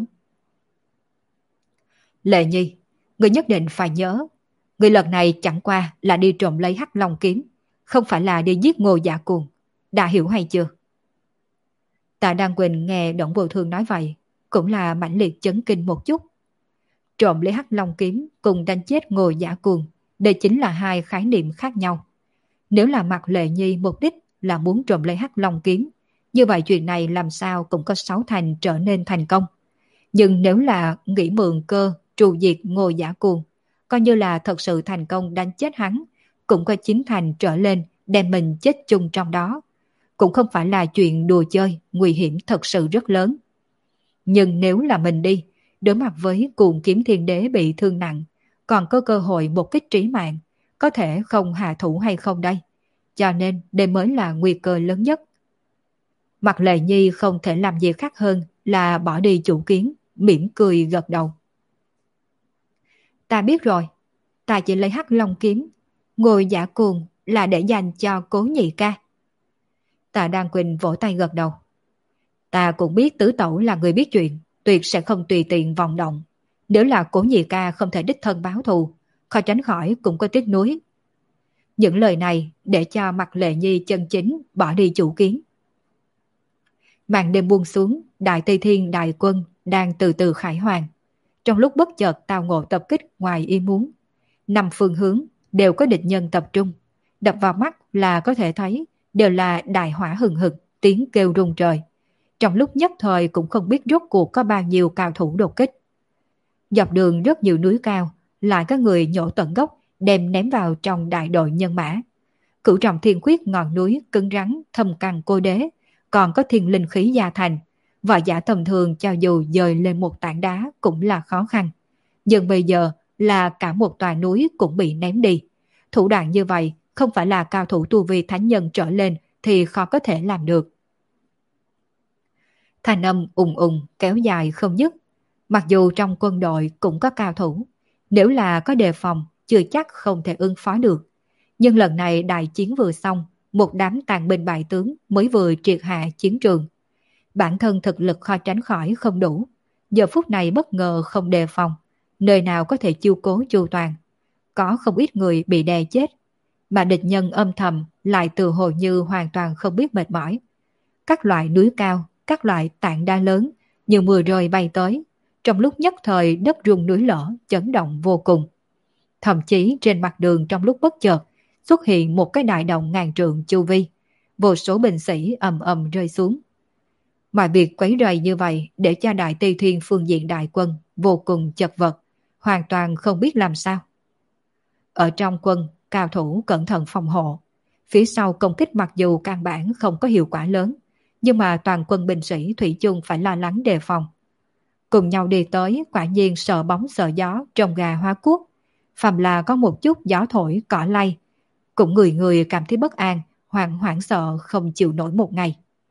Lệ Nhi, người nhất định phải nhớ, người lần này chẳng qua là đi trộm lấy hắc long kiếm, không phải là đi giết Ngô Dạ Cuồng. Đã hiểu hay chưa? Tạ Đan Quỳnh nghe Đổng Vô Thương nói vậy, cũng là mãnh liệt chấn kinh một chút. Trộm lấy hắc long kiếm cùng đánh chết Ngô Dạ Cuồng, đây chính là hai khái niệm khác nhau. Nếu là Mặt Lệ Nhi mục đích là muốn trộm lấy hắc long kiếm, như vậy chuyện này làm sao cũng có sáu thành trở nên thành công. Nhưng nếu là nghĩ mượn cơ trù diệt Ngô Dạ Cuồng, coi như là thật sự thành công đánh chết hắn, cũng có chín thành trở lên đem mình chết chung trong đó. Cũng không phải là chuyện đùa chơi, nguy hiểm thật sự rất lớn. Nhưng nếu là mình đi, đối mặt với cuồng kiếm thiên đế bị thương nặng, còn có cơ hội một kích trí mạng, có thể không hạ thủ hay không đây? Cho nên đây mới là nguy cơ lớn nhất. Mặt Lệ Nhi không thể làm gì khác hơn là bỏ đi chủ kiến, mỉm cười gật đầu. Ta biết rồi, ta chỉ lấy hắc long kiếm, Ngô Dạ Cuồng là để dành cho Cố nhị ca. Tạ Đan Quỳnh vỗ tay gật đầu. Ta cũng biết tứ tẩu là người biết chuyện, tuyệt sẽ không tùy tiện vọng động. Nếu là Cố nhị ca không thể đích thân báo thù, khó tránh khỏi cũng có tiếc nuối. Những lời này để cho Mặt Lệ Nhi chân chính bỏ đi chủ kiến. Màn đêm buông xuống, Đại Tây Thiên đại quân đang từ từ khải hoàn. Trong lúc bất chợt tao ngộ tập kích ngoài ý muốn, năm phương hướng đều có địch nhân tập trung, đập vào mắt là có thể thấy đều là đại hỏa hừng hực, tiếng kêu rung trời. Trong lúc nhất thời cũng không biết rốt cuộc có bao nhiêu cao thủ đột kích. Dọc đường rất nhiều núi cao, lại có người nhổ tận gốc, đem ném vào trong đại đội nhân mã. Cửu trọng thiên quyết ngọn núi cứng rắn, thâm căn cô đế, còn có thiên linh khí gia thành. Võ giả tầm thường cho dù dời lên một tảng đá cũng là khó khăn. Nhưng bây giờ là cả một tòa núi cũng bị ném đi. Thủ đoạn như vậy không phải là cao thủ tu vi thánh nhân trở lên thì khó có thể làm được. Thanh âm ùng ùng kéo dài không dứt. Mặc dù trong quân đội cũng có cao thủ, nếu là có đề phòng chưa chắc không thể ứng phó được. Nhưng lần này đại chiến vừa xong, một đám tàn binh bại tướng mới vừa triệt hạ chiến trường. Bản thân thực lực khó tránh khỏi không đủ, giờ phút này bất ngờ không đề phòng, nơi nào có thể chiêu cố chu toàn. Có không ít người bị đè chết, mà địch nhân âm thầm lại từ hồ như hoàn toàn không biết mệt mỏi. Các loại núi cao, các loại tảng đá lớn như mưa rơi bay tới, trong lúc nhất thời đất rung núi lở, chấn động vô cùng. Thậm chí trên mặt đường trong lúc bất chợt xuất hiện một cái đại động ngàn trượng chu vi, vô số binh sĩ ầm ầm rơi xuống. Mọi việc quấy rầy như vậy để cho Đại Tây Thiên phương diện đại quân vô cùng chật vật, hoàn toàn không biết làm sao. Ở trong quân, cao thủ cẩn thận phòng hộ. Phía sau công kích mặc dù căn bản không có hiệu quả lớn, nhưng mà toàn quân binh sĩ thủy chung phải lo lắng đề phòng. Cùng nhau đi tới, quả nhiên sợ bóng sợ gió trong gà hóa cuốc. Phàm là có một chút gió thổi cỏ lay, cũng người người cảm thấy bất an, hoảng hoảng sợ không chịu nổi một ngày.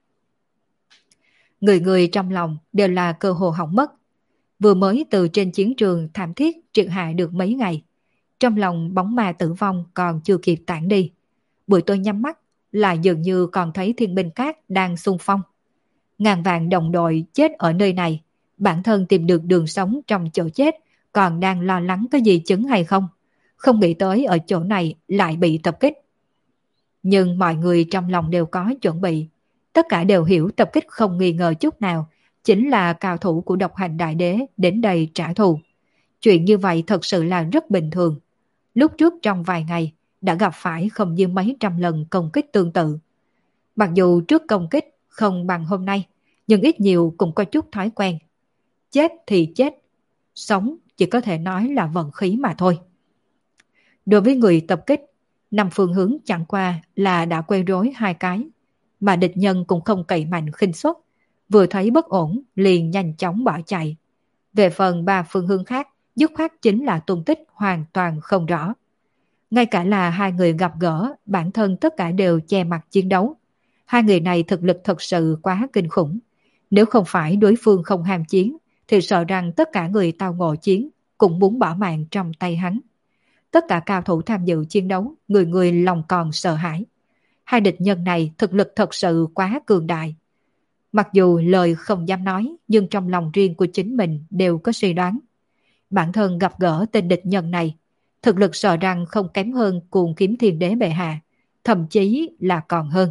Người người trong lòng đều là cơ hồ hỏng mất. Vừa mới từ trên chiến trường thảm thiết triệt hạ được mấy ngày, trong lòng bóng ma tử vong còn chưa kịp tản đi. Buổi tôi nhắm mắt là dường như còn thấy thiên binh khác đang xung phong. Ngàn vạn đồng đội chết ở nơi này, bản thân tìm được đường sống trong chỗ chết, còn đang lo lắng có gì chứng hay không. Không nghĩ tới ở chỗ này lại bị tập kích. Nhưng mọi người trong lòng đều có chuẩn bị. Tất cả đều hiểu tập kích không nghi ngờ chút nào, chính là cao thủ của độc hành đại đế đến đây trả thù. Chuyện như vậy thật sự là rất bình thường. Lúc trước trong vài ngày đã gặp phải không dưới mấy trăm lần công kích tương tự. Mặc dù trước công kích không bằng hôm nay, nhưng ít nhiều cũng có chút thói quen. Chết thì chết, sống chỉ có thể nói là vận khí mà thôi. Đối với người tập kích, năm phương hướng chẳng qua là đã quay rối hai cái, mà địch nhân cũng không cậy mạnh khinh suất, vừa thấy bất ổn liền nhanh chóng bỏ chạy. Về phần ba phương hướng khác, dứt khoát chính là tung tích hoàn toàn không rõ. Ngay cả là hai người gặp gỡ, bản thân tất cả đều che mặt chiến đấu. Hai người này thực lực thật sự quá kinh khủng. Nếu không phải đối phương không ham chiến, thì sợ rằng tất cả người tao ngộ chiến cũng muốn bỏ mạng trong tay hắn. Tất cả cao thủ tham dự chiến đấu, người người lòng còn sợ hãi. Hai địch nhân này thực lực thật sự quá cường đại. Mặc dù lời không dám nói, nhưng trong lòng riêng của chính mình đều có suy đoán. Bản thân gặp gỡ tên địch nhân này, thực lực sợ rằng không kém hơn Cuồng Kiếm Thiên Đế bệ hạ, thậm chí là còn hơn.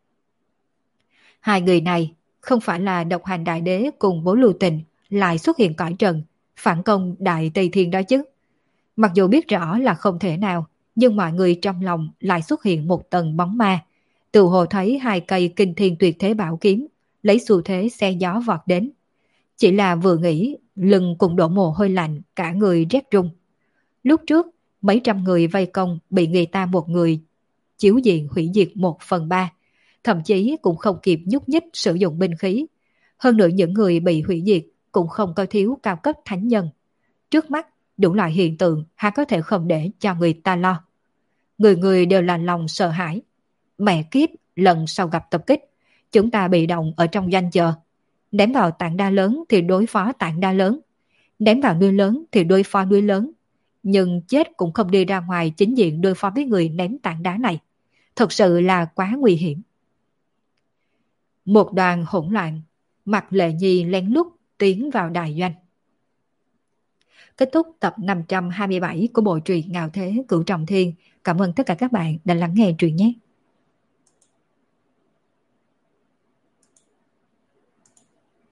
Hai người này không phải là độc hành đại đế cùng Bố Lưu Tình lại xuất hiện cõi trần, phản công Đại Tây Thiên đó chứ. Mặc dù biết rõ là không thể nào, nhưng mọi người trong lòng lại xuất hiện một tầng bóng ma. Từ hồ thấy hai cây kinh thiên tuyệt thế bảo kiếm, lấy xu thế xe gió vọt đến. Chỉ là vừa nghĩ, lưng cũng đổ mồ hôi lạnh, cả người rét run. Lúc trước, mấy trăm người vây công bị người ta một người chiếu diện hủy diệt một phần ba, thậm chí cũng không kịp nhúc nhích sử dụng binh khí. Hơn nữa những người bị hủy diệt cũng không có thiếu cao cấp thánh nhân. Trước mắt, đủ loại hiện tượng há có thể không để cho người ta lo. Người người đều là lòng sợ hãi. Mẹ kiếp, lần sau gặp tập kích, chúng ta bị động ở trong doanh chờ. Ném vào tảng đá lớn thì đối phó tảng đá lớn. Ném vào núi lớn thì đối phó núi lớn. Nhưng chết cũng không đi ra ngoài chính diện đối phó với người ném tảng đá này. Thật sự là quá nguy hiểm. Một đoàn hỗn loạn, Mạc Lệ Nhi lén lút tiến vào đại doanh. Kết thúc tập năm trăm hai mươi bảy của bộ truyện Ngạo Thế Cửu Trọng Thiên. Cảm ơn tất cả các bạn đã lắng nghe truyện nhé.